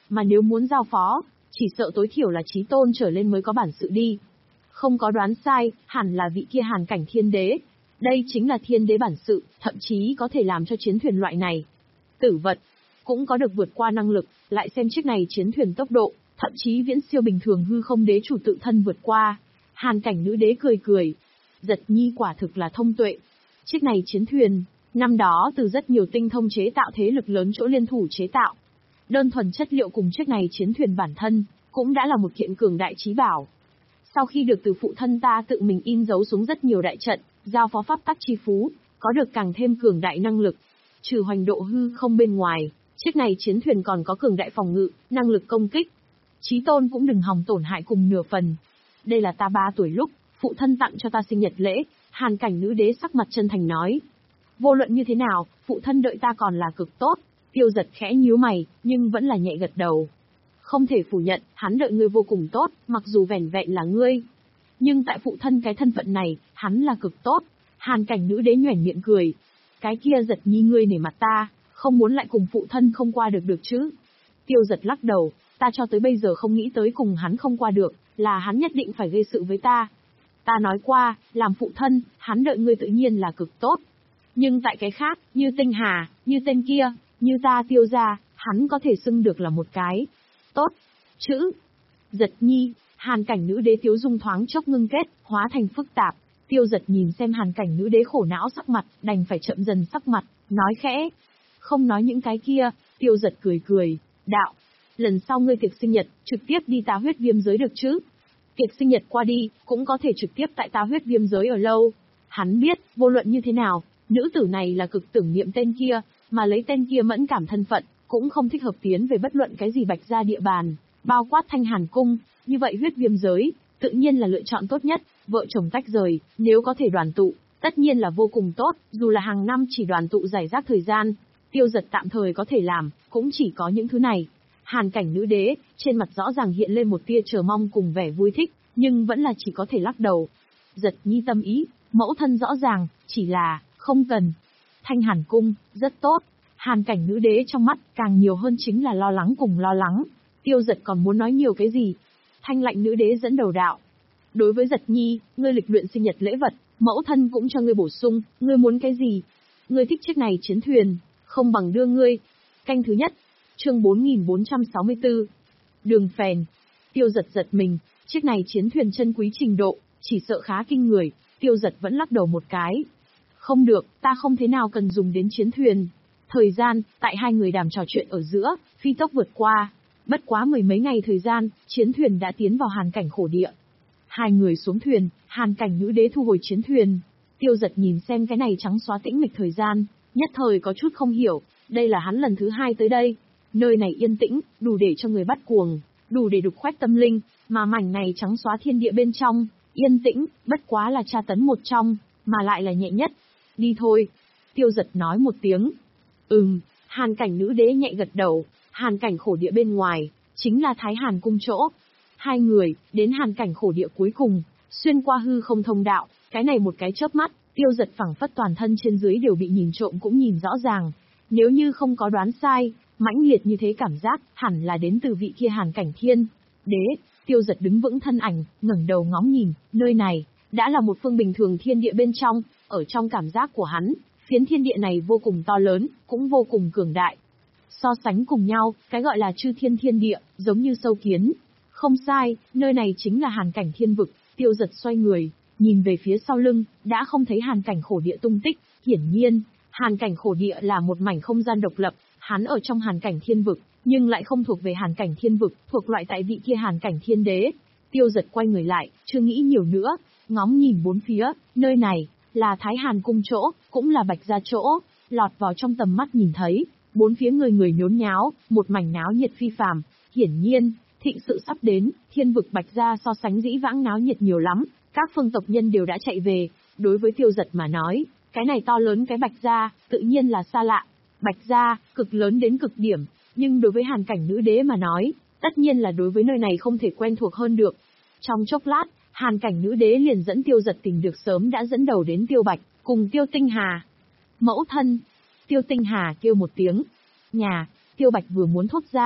mà nếu muốn giao phó, chỉ sợ tối thiểu là chí tôn trở lên mới có bản sự đi. Không có đoán sai, hẳn là vị kia Hàn Cảnh Thiên Đế. Đây chính là thiên đế bản sự, thậm chí có thể làm cho chiến thuyền loại này tử vật cũng có được vượt qua năng lực, lại xem chiếc này chiến thuyền tốc độ, thậm chí viễn siêu bình thường hư không đế chủ tự thân vượt qua. Hàn Cảnh nữ đế cười cười, Giật Nhi quả thực là thông tuệ. Chiếc này chiến thuyền, năm đó từ rất nhiều tinh thông chế tạo thế lực lớn chỗ liên thủ chế tạo. Đơn thuần chất liệu cùng chiếc này chiến thuyền bản thân, cũng đã là một kiện cường đại chí bảo. Sau khi được từ phụ thân ta tự mình in dấu xuống rất nhiều đại trận, giao phó pháp tắc chi phú, có được càng thêm cường đại năng lực. Trừ hoành độ hư không bên ngoài, chiếc này chiến thuyền còn có cường đại phòng ngự, năng lực công kích. Chí tôn cũng đừng hòng tổn hại cùng nửa phần. Đây là ta ba tuổi lúc, phụ thân tặng cho ta sinh nhật lễ, Hàn Cảnh nữ đế sắc mặt chân thành nói. Vô luận như thế nào, phụ thân đợi ta còn là cực tốt. Tiêu Giật khẽ nhíu mày, nhưng vẫn là nhẹ gật đầu. Không thể phủ nhận, hắn đợi ngươi vô cùng tốt, mặc dù vẻn vẹn là ngươi. Nhưng tại phụ thân cái thân phận này, hắn là cực tốt. Hàn Cảnh nữ đế nhoẻn miệng cười. Cái kia Giật Nhi ngươi nể mặt ta, không muốn lại cùng phụ thân không qua được được chứ. Tiêu Giật lắc đầu, ta cho tới bây giờ không nghĩ tới cùng hắn không qua được, là hắn nhất định phải gây sự với ta. Ta nói qua, làm phụ thân, hắn đợi ngươi tự nhiên là cực tốt. Nhưng tại cái khác, như Tinh Hà, như tên kia, như ta Tiêu gia, hắn có thể xưng được là một cái tốt chữ. Giật Nhi, Hàn Cảnh nữ đế tiếu dung thoáng chốc ngưng kết, hóa thành phức tạp. Tiêu Giật nhìn xem Hàn Cảnh nữ đế khổ não sắc mặt, đành phải chậm dần sắc mặt, nói khẽ. Không nói những cái kia, Tiêu Giật cười cười, đạo. Lần sau ngươi tiệc sinh nhật, trực tiếp đi ta huyết viêm giới được chứ? Tiệc sinh nhật qua đi, cũng có thể trực tiếp tại ta huyết viêm giới ở lâu. Hắn biết, vô luận như thế nào, nữ tử này là cực tưởng niệm tên kia, mà lấy tên kia mẫn cảm thân phận, cũng không thích hợp tiến về bất luận cái gì Bạch gia địa bàn, bao quát Thanh Hàn cung, như vậy huyết viêm giới, tự nhiên là lựa chọn tốt nhất, vợ chồng tách rời, nếu có thể đoàn tụ, tất nhiên là vô cùng tốt, dù là hàng năm chỉ đoàn tụ giải rác thời gian, Tiêu Giật tạm thời có thể làm, cũng chỉ có những thứ này. Hàn Cảnh nữ đế, trên mặt rõ ràng hiện lên một tia chờ mong cùng vẻ vui thích, nhưng vẫn là chỉ có thể lắc đầu. Giật Nhi tâm ý, mẫu thân rõ ràng, chỉ là, không cần. Thanh Hàn cung, rất tốt. Hàn Cảnh nữ đế trong mắt, càng nhiều hơn chính là lo lắng cùng lo lắng. Tiêu Giật còn muốn nói nhiều cái gì? Thanh Lạnh nữ đế dẫn đầu đạo. Đối với Giật Nhi, ngươi lịch luyện sinh nhật lễ vật, mẫu thân cũng cho ngươi bổ sung, ngươi muốn cái gì? Ngươi thích chiếc này chiến thuyền, không bằng đưa ngươi. Canh thứ nhất, chương bốn nghìn bốn trăm sáu mươi tư. Đường phèn. Tiêu Giật giật mình, chiếc này chiến thuyền chân quý trình độ, chỉ sợ khá kinh người, Tiêu Giật vẫn lắc đầu một cái. Không được, ta không thế nào cần dùng đến chiến thuyền. Thời gian, tại hai người đàm trò chuyện ở giữa, phi tốc vượt qua. Bất quá mười mấy ngày thời gian, chiến thuyền đã tiến vào Hàn Cảnh khổ địa. Hai người xuống thuyền, Hàn Cảnh nữ đế thu hồi chiến thuyền. Tiêu Giật nhìn xem cái này trắng xóa tĩnh mịch thời gian, nhất thời có chút không hiểu, đây là hắn lần thứ hai tới đây. Nơi này yên tĩnh, đủ để cho người bắt cuồng, đủ để đục khoét tâm linh, mà mảnh này trắng xóa thiên địa bên trong, yên tĩnh, bất quá là tra tấn một trong, mà lại là nhẹ nhất. Đi thôi. Tiêu Giật nói một tiếng. Ừm, Hàn Cảnh nữ đế nhẹ gật đầu, Hàn Cảnh khổ địa bên ngoài, chính là Thái Hàn cung chỗ. Hai người, đến Hàn Cảnh khổ địa cuối cùng, xuyên qua hư không thông đạo, cái này một cái chớp mắt, Tiêu Giật phảng phất toàn thân trên dưới đều bị nhìn trộm cũng nhìn rõ ràng. Nếu như không có đoán sai, mãnh liệt như thế cảm giác, hẳn là đến từ vị kia Hàn Cảnh thiên đế. Tiêu Giật đứng vững thân ảnh, ngẩng đầu ngóng nhìn, nơi này, đã là một phương bình thường thiên địa bên trong, ở trong cảm giác của hắn, phiến thiên địa này vô cùng to lớn, cũng vô cùng cường đại. So sánh cùng nhau, cái gọi là chư thiên thiên địa, giống như sâu kiến. Không sai, nơi này chính là Hàn Cảnh thiên vực. Tiêu Giật xoay người, nhìn về phía sau lưng, đã không thấy Hàn Cảnh khổ địa tung tích. Hiển nhiên, Hàn Cảnh khổ địa là một mảnh không gian độc lập, hắn ở trong Hàn Cảnh thiên vực, nhưng lại không thuộc về Hàn Cảnh thiên vực, thuộc loại tại vị kia Hàn Cảnh thiên đế. Tiêu Giật quay người lại, chưa nghĩ nhiều nữa, ngóng nhìn bốn phía, nơi này là Thái Hàn cung chỗ, cũng là Bạch gia chỗ, lọt vào trong tầm mắt nhìn thấy, bốn phía người người nhốn nháo, một mảnh náo nhiệt phi phàm. Hiển nhiên, thịnh sự sắp đến, thiên vực Bạch gia so sánh dĩ vãng náo nhiệt nhiều lắm, các phương tộc nhân đều đã chạy về. Đối với Tiêu Giật mà nói, cái này to lớn cái Bạch gia, tự nhiên là xa lạ. Bạch gia, cực lớn đến cực điểm, nhưng đối với Hàn Cảnh nữ đế mà nói, tất nhiên là đối với nơi này không thể quen thuộc hơn được. Trong chốc lát, Hàn Cảnh nữ đế liền dẫn Tiêu Giật tìm được sớm đã dẫn đầu đến Tiêu Bạch, cùng Tiêu Tinh Hà. Mẫu thân. Tiêu Tinh Hà kêu một tiếng. Nhà. Tiêu Bạch vừa muốn thốt ra,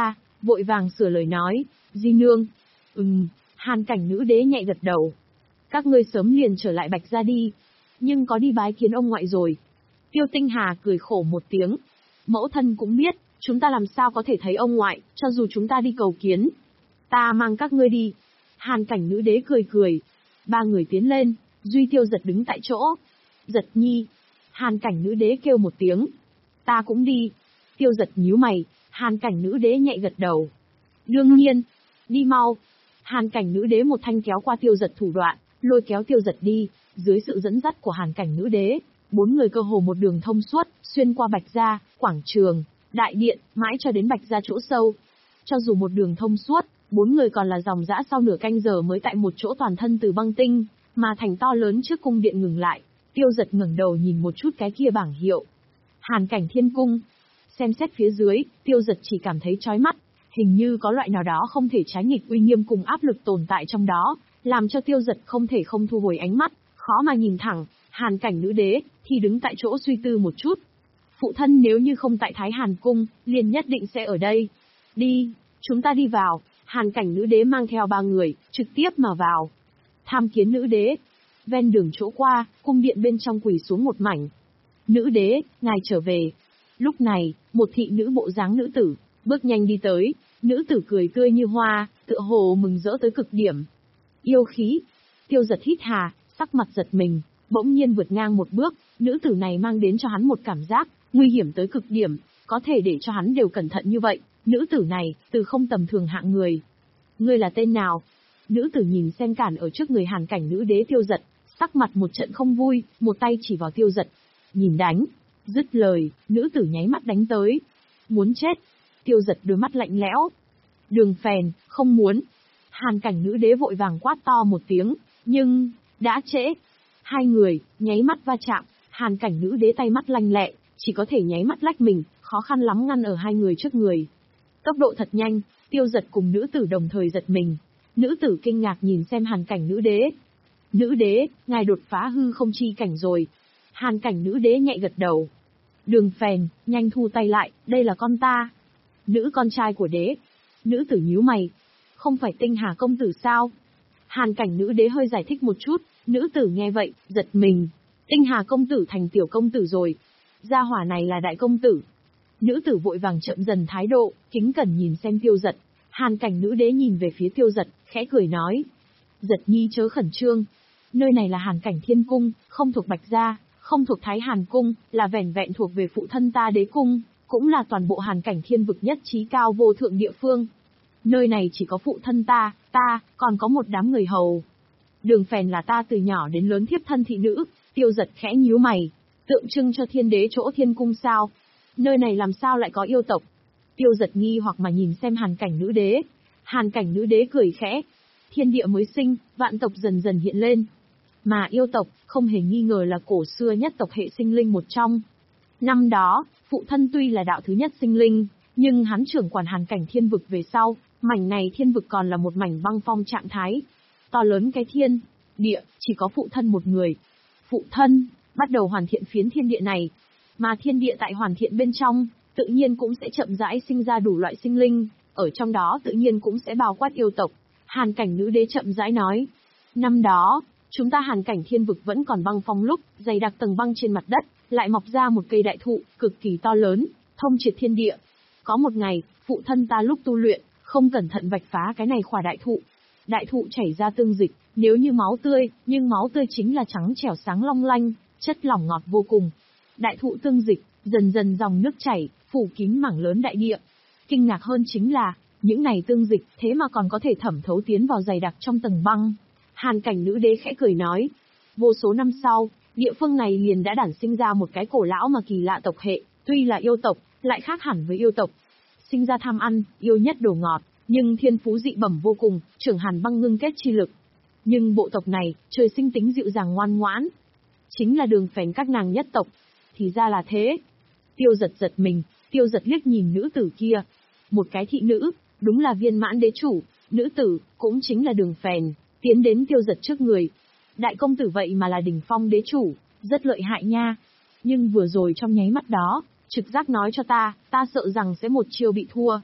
vội vàng sửa lời nói, di nương. Ừm, Hàn cảnh nữ đế nhẹ gật đầu. Các ngươi sớm liền trở lại Bạch gia đi, nhưng có đi bái kiến ông ngoại rồi. Tiêu Tinh Hà cười khổ một tiếng. Mẫu thân cũng biết, chúng ta làm sao có thể thấy ông ngoại, cho dù chúng ta đi cầu kiến. Ta mang các ngươi đi. Hàn cảnh nữ đế cười cười. Ba người tiến lên, duy Tiêu Giật đứng tại chỗ. Giật nhi. Hàn cảnh nữ đế kêu một tiếng. Ta cũng đi. Tiêu Giật nhíu mày, Hàn cảnh nữ đế nhẹ gật đầu. Đương nhiên. Đi mau. Hàn cảnh nữ đế một thanh kéo qua Tiêu Giật thủ đoạn, lôi kéo Tiêu Giật đi, dưới sự dẫn dắt của Hàn cảnh nữ đế. Bốn người cơ hồ một đường thông suốt, xuyên qua Bạch gia, quảng trường, đại điện, mãi cho đến Bạch gia chỗ sâu. Cho dù một đường thông suốt, bốn người còn là dòng dã sau nửa canh giờ mới tại một chỗ toàn thân từ băng tinh, mà thành to lớn trước cung điện ngừng lại. Tiêu Giật ngẩng đầu nhìn một chút cái kia bảng hiệu. Hàn cảnh thiên cung. Xem xét phía dưới, Tiêu Giật chỉ cảm thấy chói mắt, hình như có loại nào đó không thể trái nghịch uy nghiêm cùng áp lực tồn tại trong đó, làm cho Tiêu Giật không thể không thu hồi ánh mắt, khó mà nhìn thẳng. Hàn cảnh nữ đế thì đứng tại chỗ suy tư một chút. Phụ thân nếu như không tại Thái Hàn cung, liền nhất định sẽ ở đây. Đi, chúng ta đi vào. Hàn cảnh nữ đế mang theo ba người, trực tiếp mà vào. Tham kiến nữ đế. Ven đường chỗ qua, cung điện bên trong quỳ xuống một mảnh. Nữ đế, ngài trở về. Lúc này, một thị nữ bộ dáng nữ tử, bước nhanh đi tới. Nữ tử cười tươi như hoa, tựa hồ mừng rỡ tới cực điểm. Yêu khí. Tiêu Giật hít hà, sắc mặt giật mình, bỗng nhiên vượt ngang một bước. Nữ tử này mang đến cho hắn một cảm giác nguy hiểm tới cực điểm, có thể để cho hắn đều cẩn thận như vậy. Nữ tử này, từ không tầm thường hạng người. Ngươi là tên nào? Nữ tử nhìn xem cản ở trước người Hàn cảnh nữ đế Tiêu Giật, sắc mặt một trận không vui, một tay chỉ vào Tiêu Giật. Nhìn đánh. Dứt lời, nữ tử nháy mắt đánh tới. Muốn chết. Tiêu Giật đôi mắt lạnh lẽo. Đường phèn, không muốn. Hàn cảnh nữ đế vội vàng quát to một tiếng, nhưng, đã trễ. Hai người, nháy mắt va chạm, Hàn cảnh nữ đế tay mắt lanh lẹ, chỉ có thể nháy mắt lách mình, khó khăn lắm ngăn ở hai người trước người. Tốc độ thật nhanh, Tiêu Giật cùng nữ tử đồng thời giật mình. Nữ tử kinh ngạc nhìn xem Hàn cảnh nữ đế. Nữ đế, ngài đột phá hư không chi cảnh rồi. Hàn cảnh nữ đế nhẹ gật đầu. Đường phèn, nhanh thu tay lại, đây là con ta. Nữ con trai của đế. Nữ tử nhíu mày. Không phải Tinh Hà công tử sao? Hàn cảnh nữ đế hơi giải thích một chút, nữ tử nghe vậy, giật mình. Tinh Hà công tử thành tiểu công tử rồi. Gia hỏa này là đại công tử. Nữ tử vội vàng chậm dần thái độ, kính cẩn nhìn xem Tiêu Giật. Hàn cảnh nữ đế nhìn về phía Tiêu Giật, khẽ cười nói. Giật nhi chớ khẩn trương. Nơi này là Hàn cảnh thiên cung, không thuộc Bạch gia, không thuộc Thái Hàn cung, là vẻn vẹn thuộc về phụ thân ta đế cung, cũng là toàn bộ Hàn cảnh thiên vực nhất trí cao vô thượng địa phương. Nơi này chỉ có phụ thân ta, ta, còn có một đám người hầu. Đường phèn là ta từ nhỏ đến lớn thiếp thân thị nữ. Tiêu Giật khẽ nhíu mày. Tượng trưng cho thiên đế chỗ thiên cung sao? Nơi này làm sao lại có yêu tộc? Tiêu Giật nghi hoặc mà nhìn xem Hàn cảnh nữ đế. Hàn cảnh nữ đế cười khẽ. Thiên địa mới sinh, vạn tộc dần dần hiện lên. Mà yêu tộc, không hề nghi ngờ là cổ xưa nhất tộc hệ sinh linh một trong. Năm đó, phụ thân tuy là đạo thứ nhất sinh linh, nhưng hắn trưởng quản Hàn cảnh thiên vực về sau, mảnh này thiên vực còn là một mảnh băng phong trạng thái. To lớn cái thiên, địa, chỉ có phụ thân một người. Phụ thân, bắt đầu hoàn thiện phiến thiên địa này. Mà thiên địa tại hoàn thiện bên trong, tự nhiên cũng sẽ chậm rãi sinh ra đủ loại sinh linh, ở trong đó tự nhiên cũng sẽ bao quát yêu tộc. Hàn cảnh nữ đế chậm rãi nói. Năm đó, chúng ta Hàn cảnh thiên vực vẫn còn băng phong lúc, dày đặc tầng băng trên mặt đất, lại mọc ra một cây đại thụ, cực kỳ to lớn, thông triệt thiên địa. Có một ngày, phụ thân ta lúc tu luyện, không cẩn thận vạch phá cái này khỏa đại thụ. Đại thụ chảy ra tương dịch, nếu như máu tươi, nhưng máu tươi chính là trắng trẻo sáng long lanh, chất lỏng ngọt vô cùng. Đại thụ tương dịch, dần dần dòng nước chảy, phủ kín mảng lớn đại địa. Kinh ngạc hơn chính là, những này tương dịch thế mà còn có thể thẩm thấu tiến vào dày đặc trong tầng băng. Hàn cảnh nữ đế khẽ cười nói. Vô số năm sau, địa phương này liền đã đản sinh ra một cái cổ lão mà kỳ lạ tộc hệ, tuy là yêu tộc, lại khác hẳn với yêu tộc. Sinh ra tham ăn, yêu nhất đồ ngọt, nhưng thiên phú dị bẩm vô cùng, trưởng hàn băng ngưng kết chi lực. Nhưng bộ tộc này, trời sinh tính dịu dàng ngoan ngoãn. Chính là đường phèn các nàng nhất tộc. Thì ra là thế. Tiêu Giật giật mình, Tiêu Giật liếc nhìn nữ tử kia. Một cái thị nữ, đúng là viên mãn đế chủ, nữ tử, cũng chính là đường phèn, tiến đến Tiêu Giật trước người. Đại công tử vậy mà là đỉnh phong đế chủ, rất lợi hại nha. Nhưng vừa rồi trong nháy mắt đó, trực giác nói cho ta, ta sợ rằng sẽ một chiêu bị thua.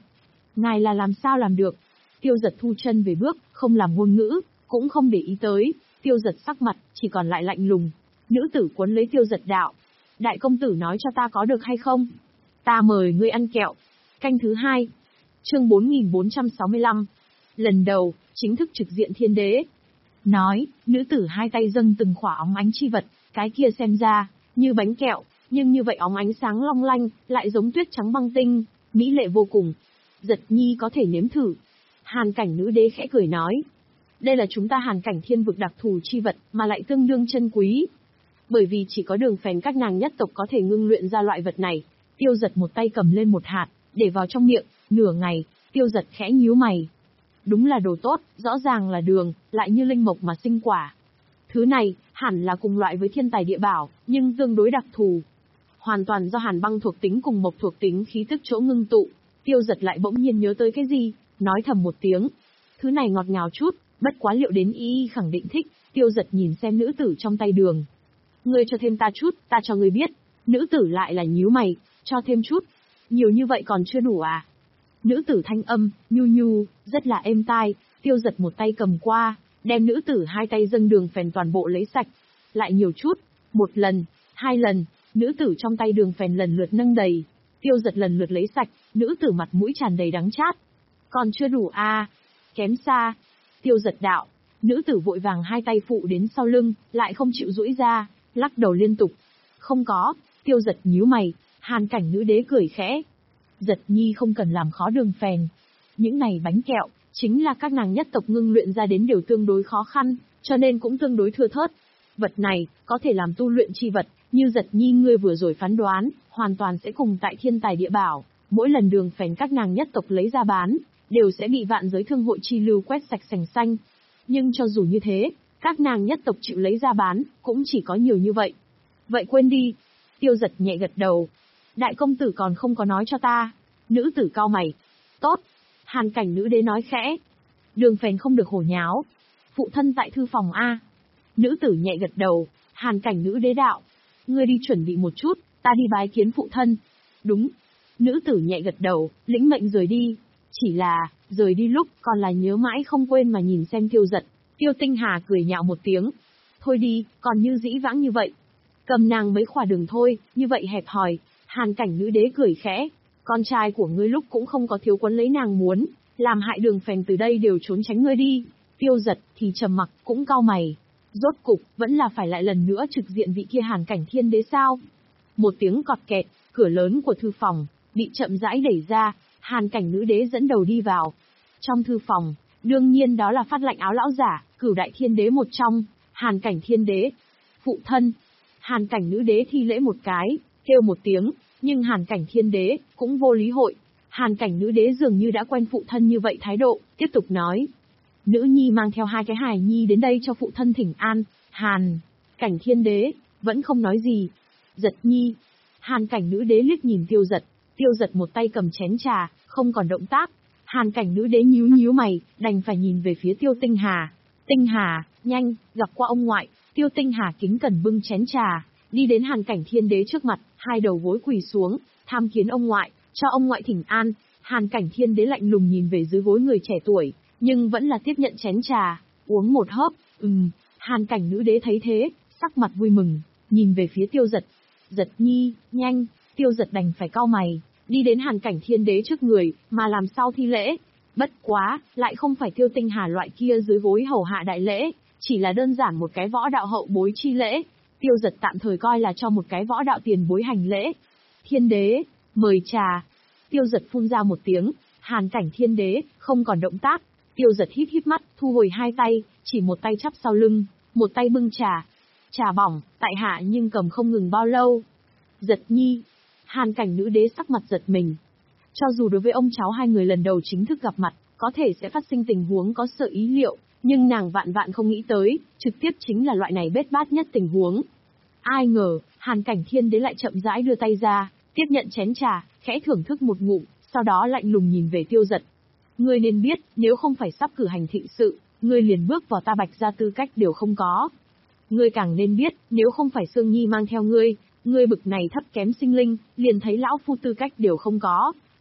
Ngài là làm sao làm được? Tiêu Dật thu chân về bước, không làm ngôn ngữ, cũng không để ý tới. Tiêu Dật sắc mặt, chỉ còn lại lạnh lùng. Nữ tử cuốn lấy Tiêu Dật đạo. Đại công tử nói cho ta có được hay không? Ta mời ngươi ăn kẹo. Canh thứ hai. Chương bốn nghìn bốn trăm sáu mươi lăm. Lần đầu, chính thức trực diện thiên đế. Nói, nữ tử hai tay dâng từng khỏa óng ánh chi vật, cái kia xem ra, như bánh kẹo, nhưng như vậy óng ánh sáng long lanh, lại giống tuyết trắng băng tinh, mỹ lệ vô cùng. Giật Nhi có thể nếm thử. Hàn cảnh nữ đế khẽ cười nói. Đây là chúng ta hàn cảnh thiên vực đặc thù chi vật, mà lại tương đương chân quý. Bởi vì chỉ có Đường Phèn các nàng nhất tộc có thể ngưng luyện ra loại vật này. Tiêu Dật một tay cầm lên một hạt, để vào trong miệng, nửa ngày, Tiêu Dật khẽ nhíu mày. Đúng là đồ tốt, rõ ràng là đường, lại như linh mộc mà sinh quả. Thứ này, hẳn là cùng loại với thiên tài địa bảo, nhưng tương đối đặc thù. Hoàn toàn do hàn băng thuộc tính cùng mộc thuộc tính khí tức chỗ ngưng tụ. Tiêu Dật lại bỗng nhiên nhớ tới cái gì, nói thầm một tiếng. Thứ này ngọt ngào chút, bất quá liệu đến y y khẳng định thích. Tiêu Dật nhìn xem nữ tử trong tay đường. Ngươi cho thêm ta chút, ta cho ngươi biết. Nữ tử lại là nhíu mày, cho thêm chút. Nhiều như vậy còn chưa đủ à? Nữ tử thanh âm, nhu nhu, rất là êm tai. Tiêu Dật một tay cầm qua, đem nữ tử hai tay dâng Đường Phèn toàn bộ lấy sạch. Lại nhiều chút, một lần, hai lần, nữ tử trong tay Đường Phèn lần lượt nâng đầy. Tiêu Dật lần lượt lấy sạch, nữ tử mặt mũi tràn đầy đắng chát. Còn chưa đủ à? Kém xa. Tiêu Dật đạo. Nữ tử vội vàng hai tay phụ đến sau lưng, lại không chịu duỗi ra, lắc đầu liên tục. Không có. Tiêu Dật nhíu mày, hàn cảnh nữ đế cười khẽ. Giật Nhi không cần làm khó Đường Phèn. Những này bánh kẹo, chính là các nàng nhất tộc ngưng luyện ra đến điều tương đối khó khăn, cho nên cũng tương đối thưa thớt. Vật này, có thể làm tu luyện chi vật, như Giật Nhi ngươi vừa rồi phán đoán, hoàn toàn sẽ cùng tại thiên tài địa bảo. Mỗi lần Đường Phèn các nàng nhất tộc lấy ra bán, đều sẽ bị vạn giới thương hội chi lưu quét sạch sành xanh. Nhưng cho dù như thế, các nàng nhất tộc chịu lấy ra bán, cũng chỉ có nhiều như vậy. Vậy quên đi. Tiêu Dật nhẹ gật đầu. Đại công tử còn không có nói cho ta. Nữ tử cau mày. Tốt. Hàn cảnh nữ đế nói khẽ. Đường Phèn không được hổ nháo. Phụ thân tại thư phòng A. Nữ tử nhẹ gật đầu. Hàn cảnh nữ đế đạo. Ngươi đi chuẩn bị một chút, ta đi bái kiến phụ thân. Đúng. Nữ tử nhẹ gật đầu, lĩnh mệnh rời đi. Chỉ là, rời đi lúc còn là nhớ mãi không quên mà nhìn xem Tiêu Dật. Tiêu Tinh Hà cười nhạo một tiếng. Thôi đi, còn như dĩ vãng như vậy. Cầm nàng mấy khỏa đường thôi, như vậy hẹp hòi. Hàn cảnh nữ đế cười khẽ. Con trai của ngươi lúc cũng không có thiếu quấn lấy nàng muốn, làm hại Đường Phèn từ đây đều trốn tránh ngươi đi. Tiêu Dật thì trầm mặc, cũng cau mày. Rốt cục, vẫn là phải lại lần nữa trực diện vị kia hàn cảnh thiên đế sao? Một tiếng cọt kẹt, cửa lớn của thư phòng, bị chậm rãi đẩy ra, hàn cảnh nữ đế dẫn đầu đi vào. Trong thư phòng, đương nhiên đó là Phát Lạnh Áo lão giả, cửu đại thiên đế một trong, hàn cảnh thiên đế. Phụ thân. Hàn cảnh nữ đế thi lễ một cái, kêu một tiếng, nhưng hàn cảnh thiên đế, cũng vô lý hội. Hàn cảnh nữ đế dường như đã quen phụ thân như vậy thái độ, tiếp tục nói. Nữ nhi mang theo hai cái hài nhi đến đây cho phụ thân thỉnh an. Hàn cảnh thiên đế, vẫn không nói gì. Giật Nhi. Hàn cảnh nữ đế liếc nhìn Tiêu Dật. Tiêu Dật một tay cầm chén trà, không còn động tác. Hàn cảnh nữ đế nhíu nhíu mày, đành phải nhìn về phía Tiêu Tinh Hà. Tinh Hà, nhanh, gặp qua ông ngoại. Tiêu Tinh Hà kính cẩn bưng chén trà, đi đến hàn cảnh thiên đế trước mặt, hai đầu gối quỳ xuống, tham kiến ông ngoại, cho ông ngoại thỉnh an. Hàn cảnh thiên đế lạnh lùng nhìn về dưới gối người trẻ tuổi, nhưng vẫn là tiếp nhận chén trà, uống một hớp. Ừm. Hàn cảnh nữ đế thấy thế, sắc mặt vui mừng, nhìn về phía Tiêu Dật. Giật Nhi, nhanh. Tiêu Dật đành phải cau mày, đi đến hàn cảnh thiên đế trước người, mà làm sao thi lễ. Bất quá, lại không phải Tiêu Tinh Hà loại kia dưới gối hầu hạ đại lễ, chỉ là đơn giản một cái võ đạo hậu bối chi lễ. Tiêu Dật tạm thời coi là cho một cái võ đạo tiền bối hành lễ. Thiên đế, mời trà. Tiêu Dật phun ra một tiếng, hàn cảnh thiên đế, không còn động tác. Tiêu Dật hít hít mắt, thu hồi hai tay, chỉ một tay chắp sau lưng, một tay bưng trà. Trà bỏng, tại hạ nhưng cầm không ngừng bao lâu. Giật Nhi. Hàn cảnh nữ đế sắc mặt giật mình. Cho dù đối với ông cháu hai người lần đầu chính thức gặp mặt, có thể sẽ phát sinh tình huống có sợ ý liệu, nhưng nàng vạn vạn không nghĩ tới, trực tiếp chính là loại này bết bát nhất tình huống. Ai ngờ, hàn cảnh thiên đế lại chậm rãi đưa tay ra, tiếp nhận chén trà, khẽ thưởng thức một ngụm, sau đó lạnh lùng nhìn về Tiêu Dật. Ngươi nên biết, nếu không phải sắp cử hành thịnh sự, ngươi liền bước vào ta Bạch gia tư cách đều không có. Ngươi càng nên biết, nếu không phải Sương Nhi mang theo ngươi, ngươi bực này thấp kém sinh linh, liền thấy lão phu tư cách đều không có.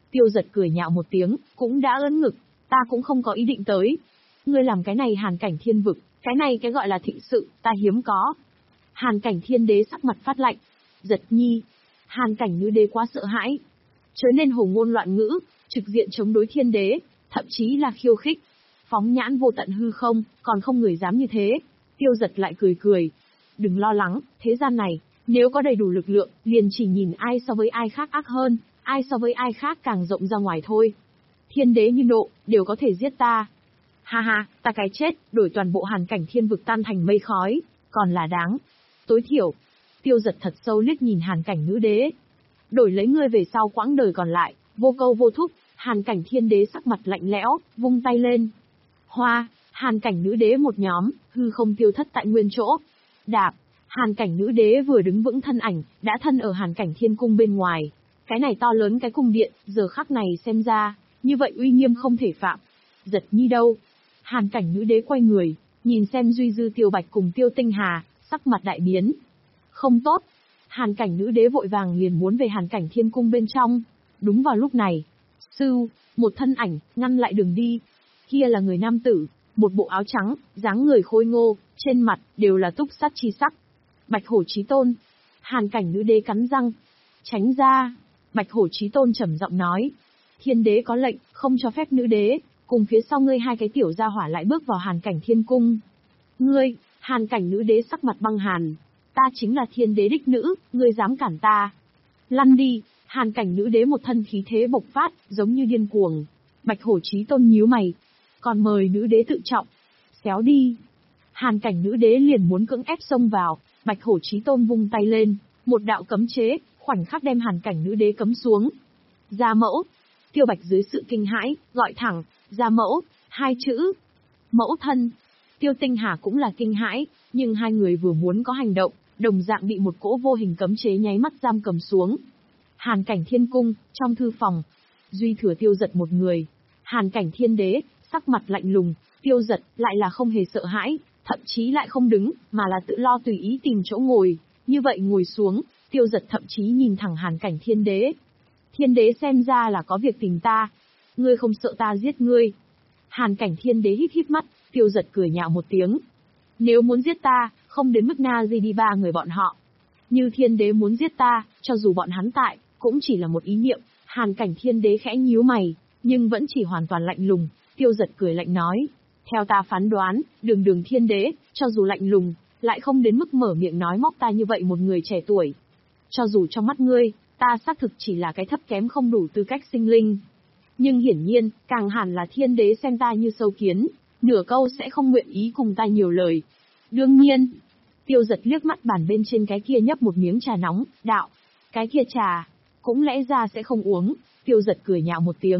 Tiêu giật cười nhạo một tiếng, cũng đã ưỡn ngực, ta cũng không có ý định tới. Ngươi làm cái này Hàn Cảnh Thiên Vực, cái này cái gọi là thịnh sự, ta hiếm có. Hàn Cảnh Thiên Đế sắc mặt phát lạnh. Giật nhi. Hàn Cảnh Nữ Đế quá sợ hãi, chớ nên hồ ngôn loạn ngữ, trực diện chống đối Thiên Đế, thậm chí là khiêu khích. Phóng nhãn vô tận hư không, còn không người dám như thế. Tiêu giật lại cười cười. Đừng lo lắng, thế gian này, nếu có đầy đủ lực lượng, liền chỉ nhìn ai so với ai khác ác hơn, ai so với ai khác càng rộng ra ngoài thôi. Thiên Đế như nộ, đều có thể giết ta. Ha ha, ta cái chết, đổi toàn bộ Hàn Cảnh Thiên Vực tan thành mây khói, còn là đáng. Tối thiểu, Tiêu giật thật sâu liếc nhìn Hàn Cảnh Nữ Đế. Đổi lấy ngươi về sau quãng đời còn lại, vô câu vô thúc. Hàn Cảnh Thiên Đế sắc mặt lạnh lẽo, vung tay lên. Hoa, Hàn Cảnh Nữ Đế một nhóm, hư không tiêu thất tại nguyên chỗ. Đạp, Hàn Cảnh Nữ Đế vừa đứng vững thân ảnh, đã thân ở Hàn Cảnh Thiên Cung bên ngoài. Cái này to lớn cái cung điện, giờ khắc này xem ra, như vậy uy nghiêm không thể phạm. Giật nhi đâu? Hàn Cảnh Nữ Đế quay người, nhìn xem Duy Dư Tiêu Bạch cùng Tiêu Tinh Hà, sắc mặt đại biến. Không tốt. Hàn Cảnh Nữ Đế vội vàng liền muốn về Hàn Cảnh Thiên Cung bên trong. Đúng vào lúc này, sưu, một thân ảnh, ngăn lại đường đi. Kia là người nam tử, một bộ áo trắng, dáng người khôi ngô, trên mặt, đều là túc sát chi sắc. Bạch Hổ Chí Tôn. Hàn Cảnh Nữ Đế cắn răng. Tránh ra. Bạch Hổ Chí Tôn trầm giọng nói. Thiên Đế có lệnh, không cho phép nữ đế, cùng phía sau ngươi hai cái tiểu gia hỏa lại bước vào Hàn Cảnh Thiên Cung. Ngươi, Hàn Cảnh Nữ Đế sắc mặt băng hàn. Ta chính là Thiên Đế đích nữ, ngươi dám cản ta. Lăn đi. Hàn Cảnh Nữ Đế một thân khí thế bộc phát, giống như điên cuồng. Bạch Hổ Chí Tôn nhíu mày. Còn mời nữ đế tự trọng. Xéo đi. Hàn Cảnh Nữ Đế liền muốn cưỡng ép xông vào. Bạch Hổ Chí Tôn vung tay lên, một đạo cấm chế, khoảnh khắc đem Hàn Cảnh Nữ Đế cấm xuống. Gia mẫu. Tiêu Bạch dưới sự kinh hãi, gọi thẳng, gia mẫu, hai chữ. Mẫu thân. Tiêu Tinh Hà cũng là kinh hãi, nhưng hai người vừa muốn có hành động, đồng dạng bị một cỗ vô hình cấm chế nháy mắt giam cầm xuống. Hàn Cảnh Thiên Cung, trong thư phòng, duy thừa Tiêu Giật một người. Hàn Cảnh Thiên Đế, sắc mặt lạnh lùng, Tiêu Giật lại là không hề sợ hãi, thậm chí lại không đứng, mà là tự lo tùy ý tìm chỗ ngồi. Như vậy ngồi xuống, Tiêu Giật thậm chí nhìn thẳng Hàn Cảnh Thiên Đế. Thiên Đế xem ra là có việc tìm ta. Ngươi không sợ ta giết ngươi? Hàn Cảnh Thiên Đế híp híp mắt, Tiêu Giật cười nhạo một tiếng. Nếu muốn giết ta, không đến mức na gì đi ba người bọn họ. Như Thiên Đế muốn giết ta, cho dù bọn hắn tại, cũng chỉ là một ý niệm. Hàn Cảnh Thiên Đế khẽ nhíu mày, nhưng vẫn chỉ hoàn toàn lạnh lùng. Tiêu Giật cười lạnh nói. Theo ta phán đoán, đường đường Thiên Đế, cho dù lạnh lùng, lại không đến mức mở miệng nói móc ta như vậy một người trẻ tuổi. Cho dù trong mắt ngươi, ta xác thực chỉ là cái thấp kém không đủ tư cách sinh linh. Nhưng hiển nhiên, càng hẳn là Thiên Đế xem ta như sâu kiến, nửa câu sẽ không nguyện ý cùng ta nhiều lời. Đương nhiên, Tiêu Giật liếc mắt bàn bên trên cái kia nhấp một miếng trà nóng, đạo. Cái kia trà, cũng lẽ ra sẽ không uống. Tiêu Giật cười nhạo một tiếng.